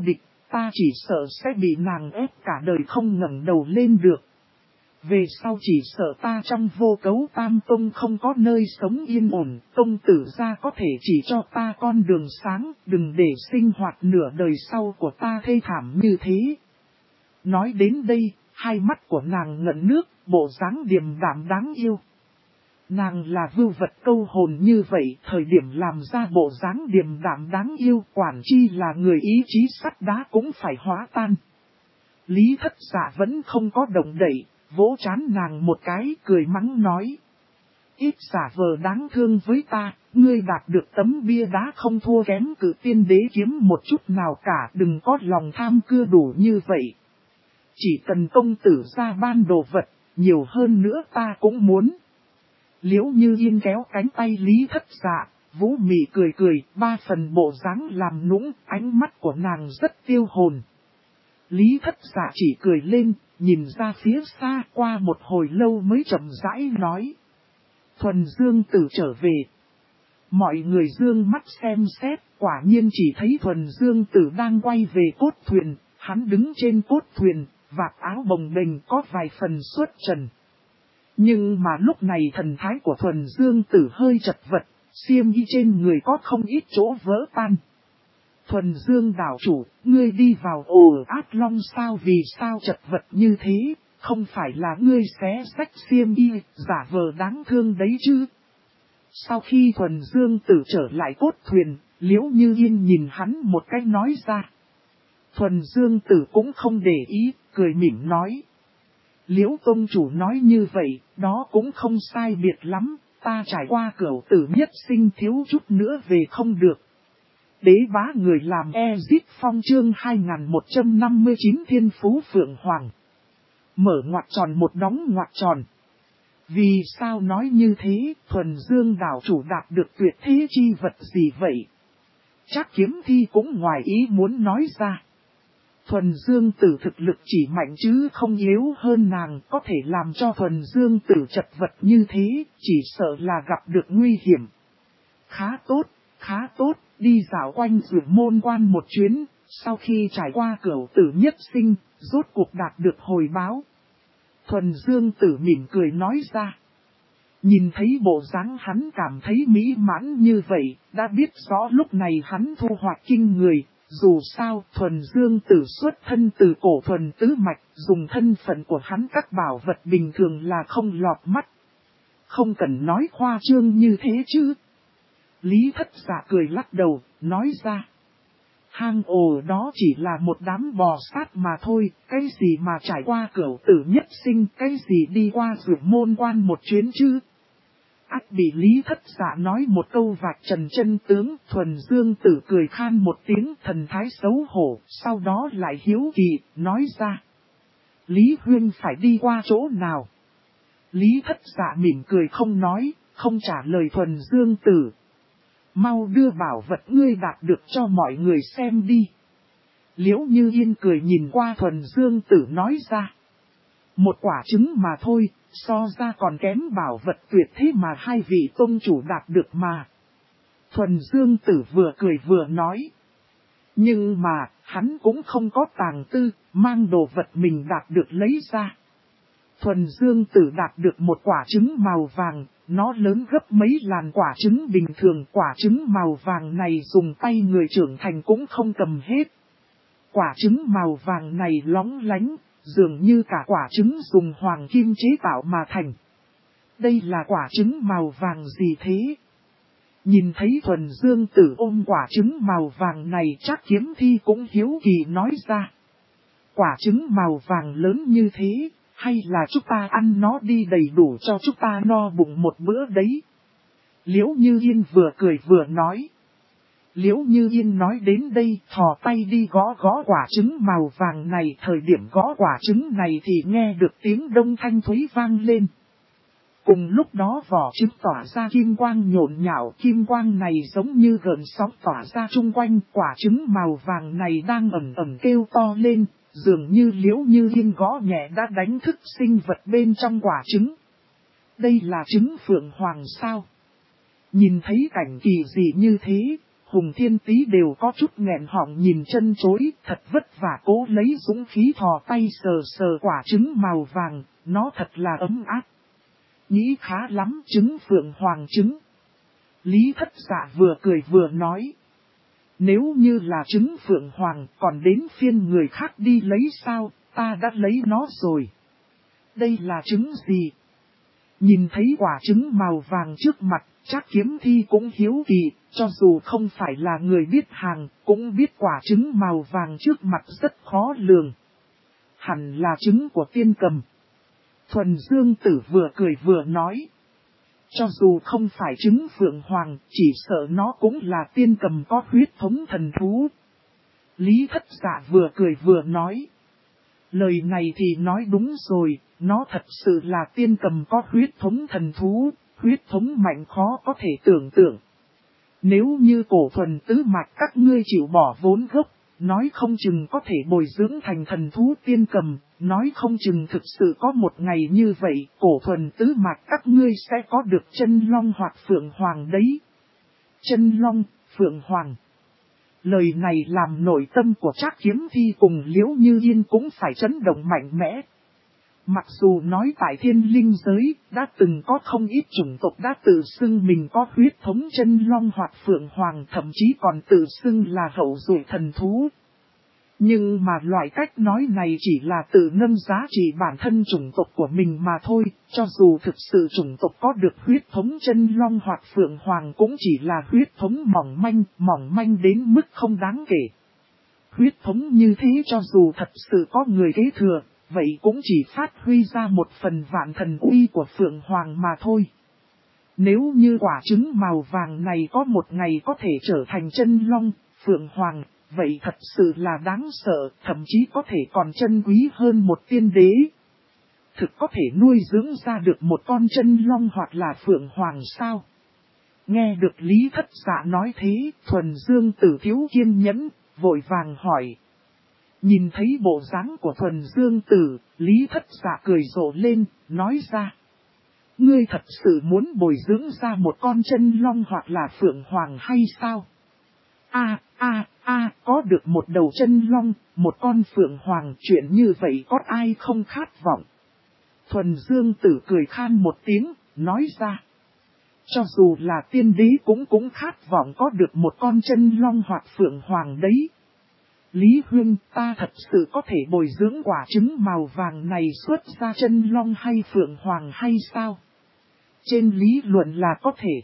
ta chỉ sợ sẽ bị nàng ép cả đời không ngẩng đầu lên được. Về sau chỉ sợ ta trong vô cấu tam tông không có nơi sống yên ổn, tông tử gia có thể chỉ cho ta con đường sáng, đừng để sinh hoạt nửa đời sau của ta thê thảm như thế. Nói đến đây, hai mắt của nàng ngẩn nước, bộ dáng điềm đạm đáng yêu. Nàng là vưu vật câu hồn như vậy, thời điểm làm ra bộ dáng điềm đạm đáng yêu, quản chi là người ý chí sắt đá cũng phải hóa tan. Lý Thất Dạ vẫn không có động đậy, vỗ trán nàng một cái, cười mắng nói. Ít giả vờ đáng thương với ta, ngươi đạt được tấm bia đá không thua kém cử tiên đế kiếm một chút nào cả, đừng có lòng tham cưa đủ như vậy. Chỉ cần công tử ra ban đồ vật, nhiều hơn nữa ta cũng muốn. Liễu Như Yên kéo cánh tay Lý Thất Dạ, Vũ Mị cười cười, ba phần bộ dáng làm nũng, ánh mắt của nàng rất tiêu hồn. Lý Thất Dạ chỉ cười lên, nhìn ra phía xa, qua một hồi lâu mới chậm rãi nói. Thuần Dương Tử trở về. Mọi người dương mắt xem xét, quả nhiên chỉ thấy Thuần Dương Tử đang quay về cốt thuyền, hắn đứng trên cốt thuyền, vạt áo bồng bềnh có vài phần xuất trần. Nhưng mà lúc này thần thái của Thuần Dương Tử hơi chật vật, xiêm y trên người có không ít chỗ vỡ tan. Thuần Dương đảo chủ, ngươi đi vào ổ át long sao, vì sao chật vật như thế, không phải là ngươi xé rách xiêm y, giả vờ đáng thương đấy chứ. Sau khi Thuần Dương Tử trở lại cốt thuyền, Liễu Như Yên nhìn hắn một cách nói ra. Thuần Dương Tử cũng không để ý, cười mỉm nói. Liễu tông chủ nói như vậy, đó cũng không sai biệt lắm, ta trải qua cửu tử nhất sinh thiếu chút nữa về không được. Đế bá người làm Ezit Phong chương 2159 Thiên Phú Phượng Hoàng. Mở ngoặc tròn một đóng ngoặc tròn. Vì sao nói như thế, Thuần Dương đảo chủ đạt được tuyệt thế chi vật gì vậy? Chắc kiếm thi cũng ngoài ý muốn nói ra. Thuần Dương Tử thực lực chỉ mạnh chứ không yếu hơn nàng, có thể làm cho Thuần Dương Tử chật vật như thế, chỉ sợ là gặp được nguy hiểm. Khá tốt, đi dạo quanh Dược Môn Quan một chuyến, sau khi trải qua cửu tử nhất sinh, rốt cuộc đạt được hồi báo. Thuần Dương Tử mỉm cười nói ra. Nhìn thấy bộ dáng hắn cảm thấy mỹ mãn như vậy, đã biết rõ lúc này hắn thu hoạch kinh người. Dù sao, Thuần Dương Tử xuất thân từ cổ thuần tứ mạch, dùng thân phận của hắn các bảo vật bình thường là không lọt mắt. Không cần nói khoa trương như thế chứ. Lý Thất Dạ cười lắc đầu, nói ra. Hang ổ đó chỉ là một đám bò sát mà thôi, cái gì mà trải qua cửu tử nhất sinh, cái gì đi qua Dược Môn Quan một chuyến chứ. Ác bị Lý Thất Dạ nói một câu vạch trần chân tướng, Thuần Dương Tử cười khan một tiếng, thần thái xấu hổ, sau đó lại hiếu kỳ, nói ra. Lý Huyên phải đi qua chỗ nào? Lý Thất Dạ mỉm cười không nói, không trả lời Thuần Dương Tử. Mau đưa bảo vật ngươi đạt được cho mọi người xem đi. Liễu Như Yên cười nhìn qua Thuần Dương Tử nói ra. Một quả trứng mà thôi, so ra còn kém bảo vật tuyệt thế mà hai vị tôn chủ đạt được mà. Thuần Dương Tử vừa cười vừa nói. Nhưng mà, hắn cũng không có tàng tư, mang đồ vật mình đạt được lấy ra. Thuần Dương Tử đạt được một quả trứng màu vàng, nó lớn gấp mấy làn quả trứng bình thường. Quả trứng màu vàng này dùng tay người trưởng thành cũng không cầm hết. Quả trứng màu vàng này lóng lánh, dường như cả quả trứng dùng hoàng kim chế tạo mà thành. Đây là quả trứng màu vàng gì thế? Nhìn thấy Thuần Dương Tử ôm quả trứng màu vàng này, chắc kiếm thi cũng hiếu kỳ nói ra. Quả trứng màu vàng lớn như thế, hay là chúng ta ăn nó đi đầy đủ cho chúng ta no bụng một bữa đấy? Liễu Như Yên vừa cười vừa nói. Liễu Như Yên nói đến đây, thò tay đi gõ gõ quả trứng màu vàng này. Thời điểm gõ quả trứng này thì nghe được tiếng đông thanh thúy vang lên. Cùng lúc đó vỏ trứng tỏa ra kim quang nhộn nhạo, kim quang này giống như gợn sóng tỏa ra chung quanh. Quả trứng màu vàng này đang ầm ầm kêu to lên, dường như Liễu Như Yên gõ nhẹ đã đánh thức sinh vật bên trong quả trứng. Đây là trứng Phượng Hoàng sao? Nhìn thấy cảnh kỳ dị như thế, Hùng Thiên Tý đều có chút nghẹn họng nhìn chân chối, thật vất vả cố lấy dũng khí thò tay sờ sờ quả trứng màu vàng, nó thật là ấm áp. Nghĩ khá lắm, trứng Phượng Hoàng trứng. Lý Thất Dạ vừa cười vừa nói. Nếu như là trứng Phượng Hoàng còn đến phiên người khác đi lấy sao, ta đã lấy nó rồi. Đây là trứng gì? Nhìn thấy quả trứng màu vàng trước mặt, Trác Kiếm Thi cũng hiếu kỳ, cho dù không phải là người biết hàng, cũng biết quả trứng màu vàng trước mặt rất khó lường. Hẳn là trứng của tiên cầm. Thuần Dương Tử vừa cười vừa nói. Cho dù không phải trứng Phượng Hoàng, chỉ sợ nó cũng là tiên cầm có huyết thống thần thú. Lý Thất Dạ vừa cười vừa nói. Lời này thì nói đúng rồi, nó thật sự là tiên cầm có huyết thống thần thú, huyết thống mạnh khó có thể tưởng tượng. Nếu như cổ thuần tứ mạch các ngươi chịu bỏ vốn gốc, nói không chừng có thể bồi dưỡng thành thần thú tiên cầm, nói không chừng thực sự có một ngày như vậy, cổ thuần tứ mạch các ngươi sẽ có được chân long hoặc phượng hoàng đấy. Chân long, phượng hoàng. Lời này làm nội tâm của Trác Kiếm Thi cùng Liễu Như Yên cũng phải chấn động mạnh mẽ. Mặc dù nói tại thiên linh giới, đã từng có không ít chủng tộc đã tự xưng mình có huyết thống chân long hoặc phượng hoàng, thậm chí còn tự xưng là hậu duệ thần thú. Nhưng mà loại cách nói này chỉ là tự nâng giá trị bản thân chủng tộc của mình mà thôi, cho dù thực sự chủng tộc có được huyết thống chân long hoặc phượng hoàng cũng chỉ là huyết thống mỏng manh đến mức không đáng kể. Huyết thống như thế cho dù thật sự có người kế thừa, vậy cũng chỉ phát huy ra một phần vạn thần uy của phượng hoàng mà thôi. Nếu như quả trứng màu vàng này có một ngày có thể trở thành chân long, phượng hoàng, vậy thật sự là đáng sợ, thậm chí có thể còn chân quý hơn một tiên đế. Thực có thể nuôi dưỡng ra được một con chân long hoặc là phượng hoàng sao? Nghe được Lý Thất Dạ nói thế, Thuần Dương Tử thiếu kiên nhẫn, vội vàng hỏi. Nhìn thấy bộ dáng của Thuần Dương Tử, Lý Thất Dạ cười rộ lên, nói ra. Ngươi thật sự muốn bồi dưỡng ra một con chân long hoặc là phượng hoàng hay sao? Có được một đầu chân long, một con phượng hoàng, chuyện như vậy có ai không khát vọng? Thuần Dương Tử cười khan một tiếng, nói ra. Cho dù là tiên đế cũng khát vọng có được một con chân long hoặc phượng hoàng đấy. Lý Huynh, ta thật sự có thể bồi dưỡng quả trứng màu vàng này xuất ra chân long hay phượng hoàng hay sao? Trên lý luận là có thể.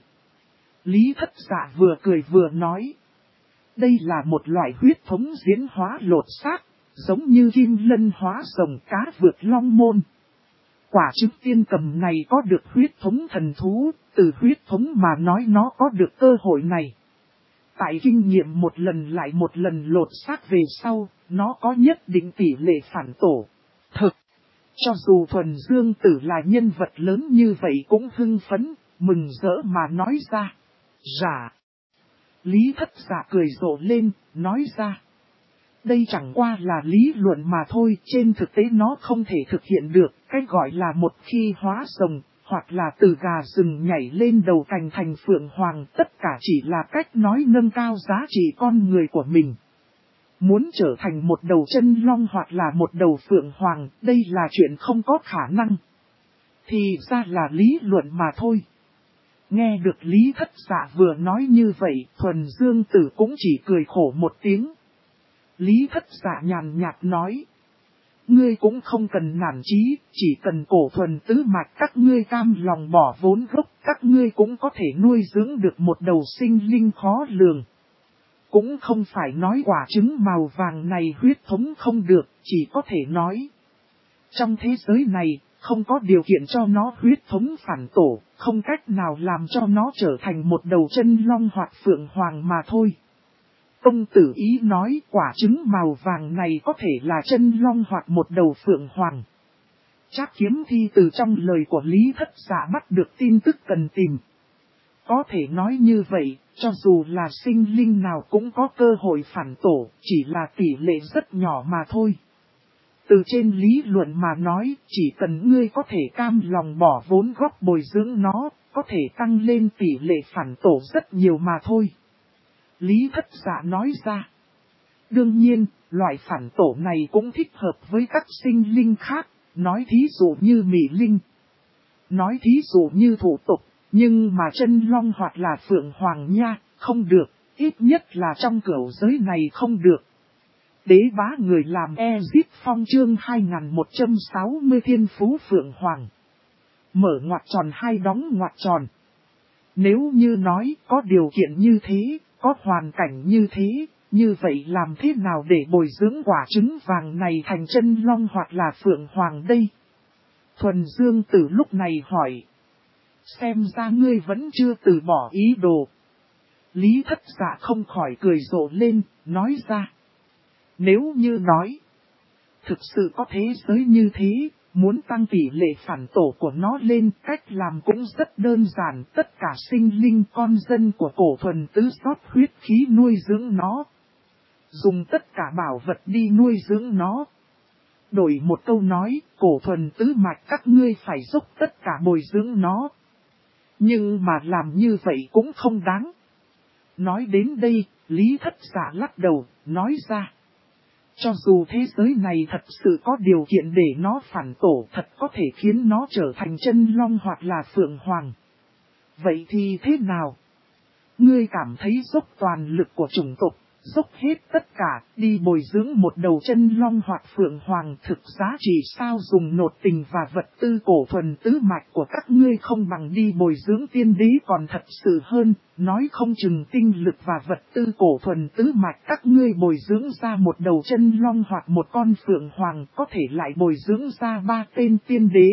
Lý Thất Dạ vừa cười vừa nói. Đây là một loại huyết thống diễn hóa lột xác, giống như kim lân hóa rồng cá vượt long môn. Quả trứng tiên cầm này có được huyết thống thần thú, từ huyết thống mà nói nó có được cơ hội này. Tại kinh nghiệm một lần lại một lần lột xác về sau, nó có nhất định tỷ lệ phản tổ. Thực, cho dù Thuần Dương Tử là nhân vật lớn như vậy cũng hưng phấn, mừng rỡ mà nói ra. Dạ. Lý Thất Dạ cười rộ lên, nói ra. Đây chẳng qua là lý luận mà thôi, trên thực tế nó không thể thực hiện được, cách gọi là một khi hóa rồng, hoặc là từ gà rừng nhảy lên đầu cành thành phượng hoàng, tất cả chỉ là cách nói nâng cao giá trị con người của mình. Muốn trở thành một đầu chân long hoặc là một đầu phượng hoàng, đây là chuyện không có khả năng. Thì ra là lý luận mà thôi. Nghe được Lý Thất Dạ vừa nói như vậy, Thuần Dương Tử cũng chỉ cười khổ một tiếng. Lý Thất Dạ nhàn nhạt nói. Ngươi cũng không cần nản chí, chỉ cần cổ thuần tứ mạch các ngươi cam lòng bỏ vốn gốc, các ngươi cũng có thể nuôi dưỡng được một đầu sinh linh khó lường. Cũng không phải nói quả trứng màu vàng này huyết thống không được, chỉ có thể nói. Trong thế giới này, không có điều kiện cho nó huyết thống phản tổ, không cách nào làm cho nó trở thành một đầu chân long hoặc phượng hoàng mà thôi. Công tử ý nói quả trứng màu vàng này có thể là chân long hoặc một đầu phượng hoàng. Trác Kiếm Thi từ trong lời của Lý Thất Dạ bắt được tin tức cần tìm. Có thể nói như vậy, cho dù là sinh linh nào cũng có cơ hội phản tổ, chỉ là tỷ lệ rất nhỏ mà thôi. Từ trên lý luận mà nói, chỉ cần ngươi có thể cam lòng bỏ vốn góp bồi dưỡng nó, có thể tăng lên tỷ lệ phản tổ rất nhiều mà thôi. Lý Thất Dạ nói ra. Đương nhiên, loại phản tổ này cũng thích hợp với các sinh linh khác, nói thí dụ như Mị Linh, nói thí dụ như Thủ Tục, nhưng mà Chân Long hoặc là Phượng Hoàng nha, không được, ít nhất là trong cửu giới này không được. Đế bá người làm Ezip Phong chương 2160 Thiên Phú Phượng Hoàng. Mở ngoặc tròn hai đóng ngoặc tròn. Nếu như nói có điều kiện như thế, có hoàn cảnh như thế, như vậy làm thế nào để bồi dưỡng quả trứng vàng này thành Chân Long hoặc là Phượng Hoàng đây? Thuần Dương Tử lúc này hỏi. Xem ra ngươi vẫn chưa từ bỏ ý đồ. Lý Thất Dạ không khỏi cười rộ lên, nói ra. Nếu như nói, thực sự có thế giới như thế, muốn tăng tỷ lệ phản tổ của nó lên, cách làm cũng rất đơn giản. Tất cả sinh linh con dân của cổ thuần tứ rót huyết khí nuôi dưỡng nó. Dùng tất cả bảo vật đi nuôi dưỡng nó. Đổi một câu nói, cổ thuần tứ mạch các ngươi phải dốc tất cả bồi dưỡng nó. Nhưng mà làm như vậy cũng không đáng. Nói đến đây, Lý Thất Dạ lắc đầu, nói ra. Cho dù thế giới này thật sự có điều kiện để nó phản tổ, thật có thể khiến nó trở thành Chân Long hoặc là Phượng Hoàng. Vậy thì thế nào? Ngươi cảm thấy dốc toàn lực của chủng tộc, dốc hết tất cả, đi bồi dưỡng một đầu Chân Long hoặc Phượng Hoàng thực giá trị sao? Dùng nột tình và vật tư cổ thuần tứ mạch của các ngươi không bằng đi bồi dưỡng tiên đế còn thật sự hơn, nói không chừng tinh lực và vật tư cổ thuần tứ mạch các ngươi bồi dưỡng ra một đầu Chân Long hoặc một con Phượng Hoàng có thể lại bồi dưỡng ra 3 tên tiên đế.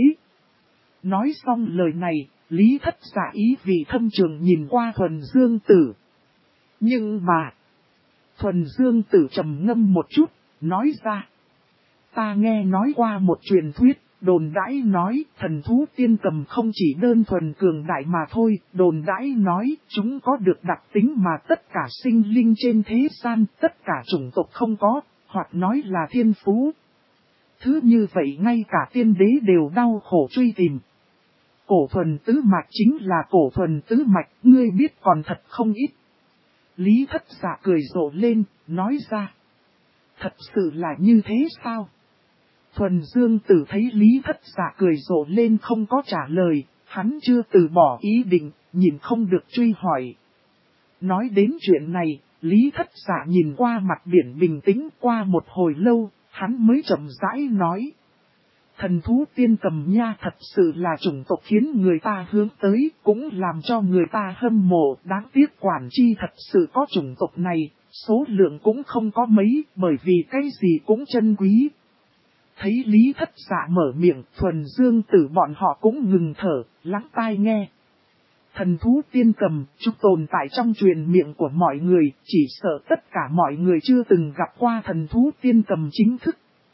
Nói xong lời này, Lý Thất Dạ ý vị thâm trường nhìn qua Thuần Dương Tử. Nhưng mà, Thuần Dương Tử trầm ngâm một chút, nói ra. Ta nghe nói qua một truyền thuyết, đồn đãi nói thần thú tiên cầm không chỉ đơn thuần cường đại mà thôi, đồn đãi nói chúng có được đặc tính mà tất cả sinh linh trên thế gian, tất cả chủng tộc không có, hoặc nói là thiên phú. Thứ như vậy ngay cả tiên đế đều đau khổ truy tìm. Cổ thuần tứ mạch chính là cổ thuần tứ mạch, ngươi biết còn thật không ít. Lý Thất Dạ cười rộ lên, nói ra. Thật sự là như thế sao? Thuần Dương Tử thấy Lý Thất Dạ cười rộ lên không có trả lời, hắn chưa từ bỏ ý định, nhìn không được truy hỏi. Nói đến chuyện này, Lý Thất Dạ nhìn qua mặt biển bình tĩnh qua một hồi lâu, hắn mới chậm rãi nói. Thần thú tiên cầm nha thật sự là chủng tộc khiến người ta hướng tới, cũng làm cho người ta hâm mộ, đáng tiếc quản chi thật sự có chủng tộc này, số lượng cũng không có mấy, bởi vì cái gì cũng chân quý. Thấy Lý Thất Dạ mở miệng, Thuần Dương Tử bọn họ cũng ngừng thở, lắng tai nghe. Thần thú tiên cầm, chúng tồn tại trong truyền miệng của mọi người, chỉ sợ tất cả mọi người chưa từng gặp qua thần thú tiên cầm chính thức.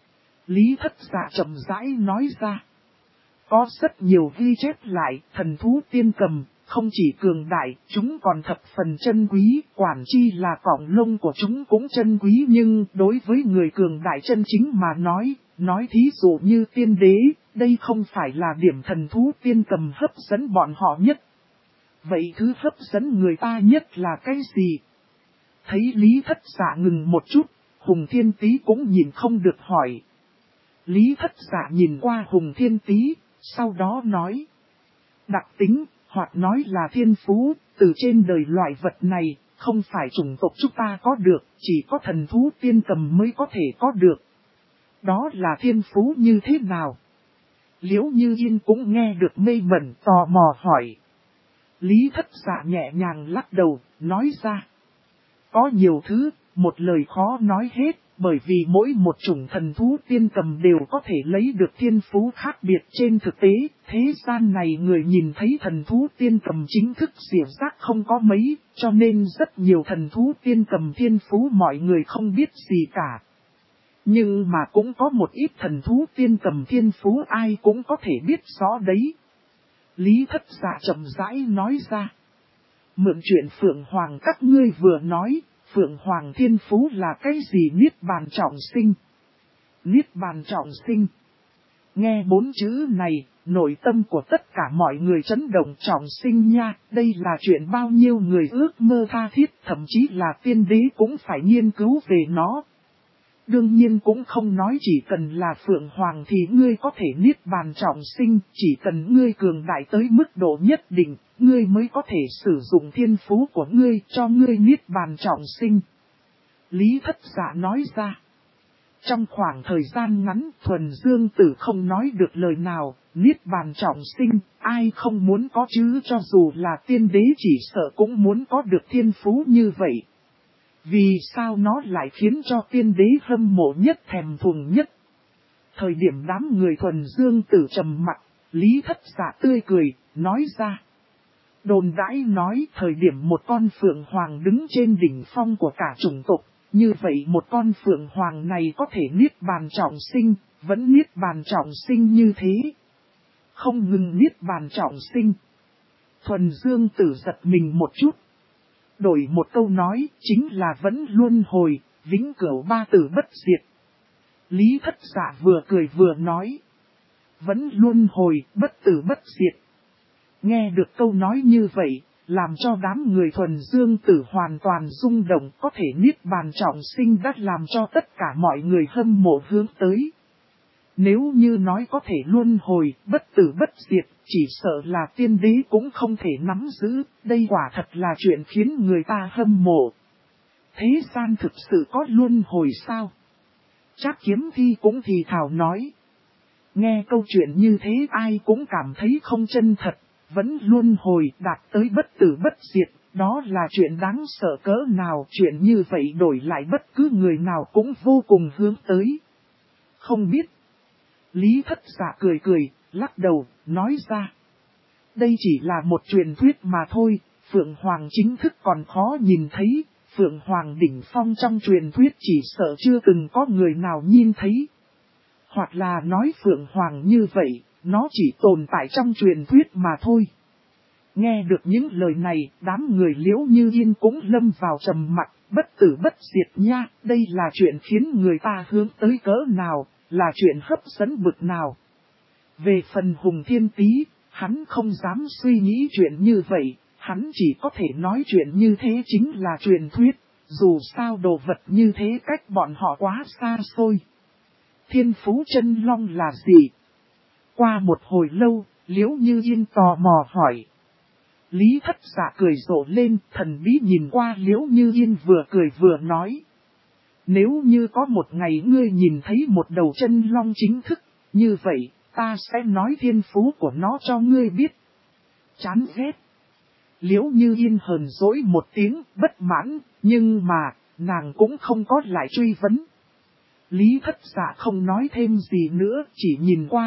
Lý Thất Dạ chậm rãi nói ra. Có rất nhiều ghi chép lại, thần thú tiên cầm, không chỉ cường đại, chúng còn thập phần chân quý, quản chi là cọng lông của chúng cũng chân quý, nhưng đối với người cường đại chân chính mà nói thí dụ như tiên đế, đây không phải là điểm thần thú tiên cầm hấp dẫn bọn họ nhất. Vậy thứ hấp dẫn người ta nhất là cái gì? Thấy Lý Thất Dạ ngừng một chút, Hùng Thiên Tý cũng nhìn không được hỏi. Lý Thất Dạ nhìn qua Hùng Thiên Tý, sau đó nói. Đặc tính, hoặc nói là thiên phú, từ trên đời loại vật này, không phải chủng tộc chúng ta có được, chỉ có thần thú tiên cầm mới có thể có được. Đó là thiên phú như thế nào? Liễu Như Yên cũng nghe được mê mẩn tò mò hỏi. Lý Thất Dạ nhẹ nhàng lắc đầu, nói ra. Có nhiều thứ, một lời khó nói hết, bởi vì mỗi một chủng thần thú tiên cầm đều có thể lấy được thiên phú khác biệt trên thực tế. Thế gian này người nhìn thấy thần thú tiên cầm chính thức diệu giác không có mấy, cho nên rất nhiều thần thú tiên cầm thiên phú mọi người không biết gì cả. Nhưng mà cũng có một ít thần thú tiên cầm thiên phú ai cũng có thể biết rõ đấy. Lý Thất Dạ chậm rãi nói ra. Mượn chuyện Phượng Hoàng các ngươi vừa nói, Phượng Hoàng thiên phú là cái gì? Niết bàn trọng sinh. Niết bàn trọng sinh. Nghe 4 chữ này, nội tâm của tất cả mọi người chấn động trọng sinh nha. Đây là chuyện bao nhiêu người ước mơ tha thiết, thậm chí là tiên đế cũng phải nghiên cứu về nó. Đương nhiên cũng không nói chỉ cần là Phượng Hoàng thì ngươi có thể niết bàn trọng sinh, chỉ cần ngươi cường đại tới mức độ nhất định, ngươi mới có thể sử dụng thiên phú của ngươi cho ngươi niết bàn trọng sinh. Lý Thất Dạ nói ra. Trong khoảng thời gian ngắn, Thuần Dương Tử không nói được lời nào, niết bàn trọng sinh, ai không muốn có chứ, cho dù là tiên đế chỉ sợ cũng muốn có được thiên phú như vậy. Vì sao nó lại khiến cho tiên đế hâm mộ nhất, thèm thuồng nhất? Thời điểm đám người Thuần Dương Tử trầm mặc, Lý Thất Dạ tươi cười, nói ra. Đồn đãi nói thời điểm một con phượng hoàng đứng trên đỉnh phong của cả chủng tộc, như vậy một con phượng hoàng này có thể niết bàn trọng sinh, vẫn niết bàn trọng sinh như thế. Không ngừng niết bàn trọng sinh. Thuần Dương Tử giật mình một chút. Đổi một câu nói, chính là vẫn luân hồi, vĩnh cửu ba tử bất diệt. Lý Thất Dạ vừa cười vừa nói. Vẫn luân hồi, bất tử bất diệt. Nghe được câu nói như vậy, làm cho đám người Thuần Dương Tử hoàn toàn rung động, có thể niết bàn trọng sinh đã làm cho tất cả mọi người hâm mộ hướng tới. Nếu như nói có thể luân hồi, bất tử bất diệt, chỉ sợ là tiên đế cũng không thể nắm giữ, đây quả thật là chuyện khiến người ta hâm mộ. Thế gian thực sự có luân hồi sao? Trác Kiếm Thi cũng thì thào nói. Nghe câu chuyện như thế ai cũng cảm thấy không chân thật, vẫn luân hồi đạt tới bất tử bất diệt, đó là chuyện đáng sợ cỡ nào, chuyện như vậy đổi lại bất cứ người nào cũng vô cùng hướng tới. Không biết. Lý Thất Dạ cười cười, lắc đầu, nói ra. Đây chỉ là một truyền thuyết mà thôi, Phượng Hoàng chính thức còn khó nhìn thấy, Phượng Hoàng đỉnh phong trong truyền thuyết chỉ sợ chưa từng có người nào nhìn thấy. Hoặc là nói Phượng Hoàng như vậy, nó chỉ tồn tại trong truyền thuyết mà thôi. Nghe được những lời này, đám người Liễu Như Yên cũng lâm vào trầm mặc, bất tử bất diệt nha, đây là chuyện khiến người ta hướng tới cỡ nào, là chuyện hấp dẫn bực nào. Về phần Hùng Thiên Tý, hắn không dám suy nghĩ chuyện như vậy, hắn chỉ có thể nói chuyện như thế chính là truyền thuyết, dù sao đồ vật như thế cách bọn họ quá xa xôi. Thiên phú chân long là gì? Qua một hồi lâu, Liễu Như Yên tò mò hỏi. Lý Thất Dạ cười rộ lên, thần bí nhìn qua Liễu Như Yên vừa cười vừa nói. Nếu như có một ngày ngươi nhìn thấy một đầu chân long chính thức, như vậy, ta sẽ nói thiên phú của nó cho ngươi biết. Chán ghét. Liễu Như Yên hờn dỗi một tiếng, bất mãn, nhưng mà, nàng cũng không có lại truy vấn. Lý Thất Dạ không nói thêm gì nữa, chỉ nhìn qua.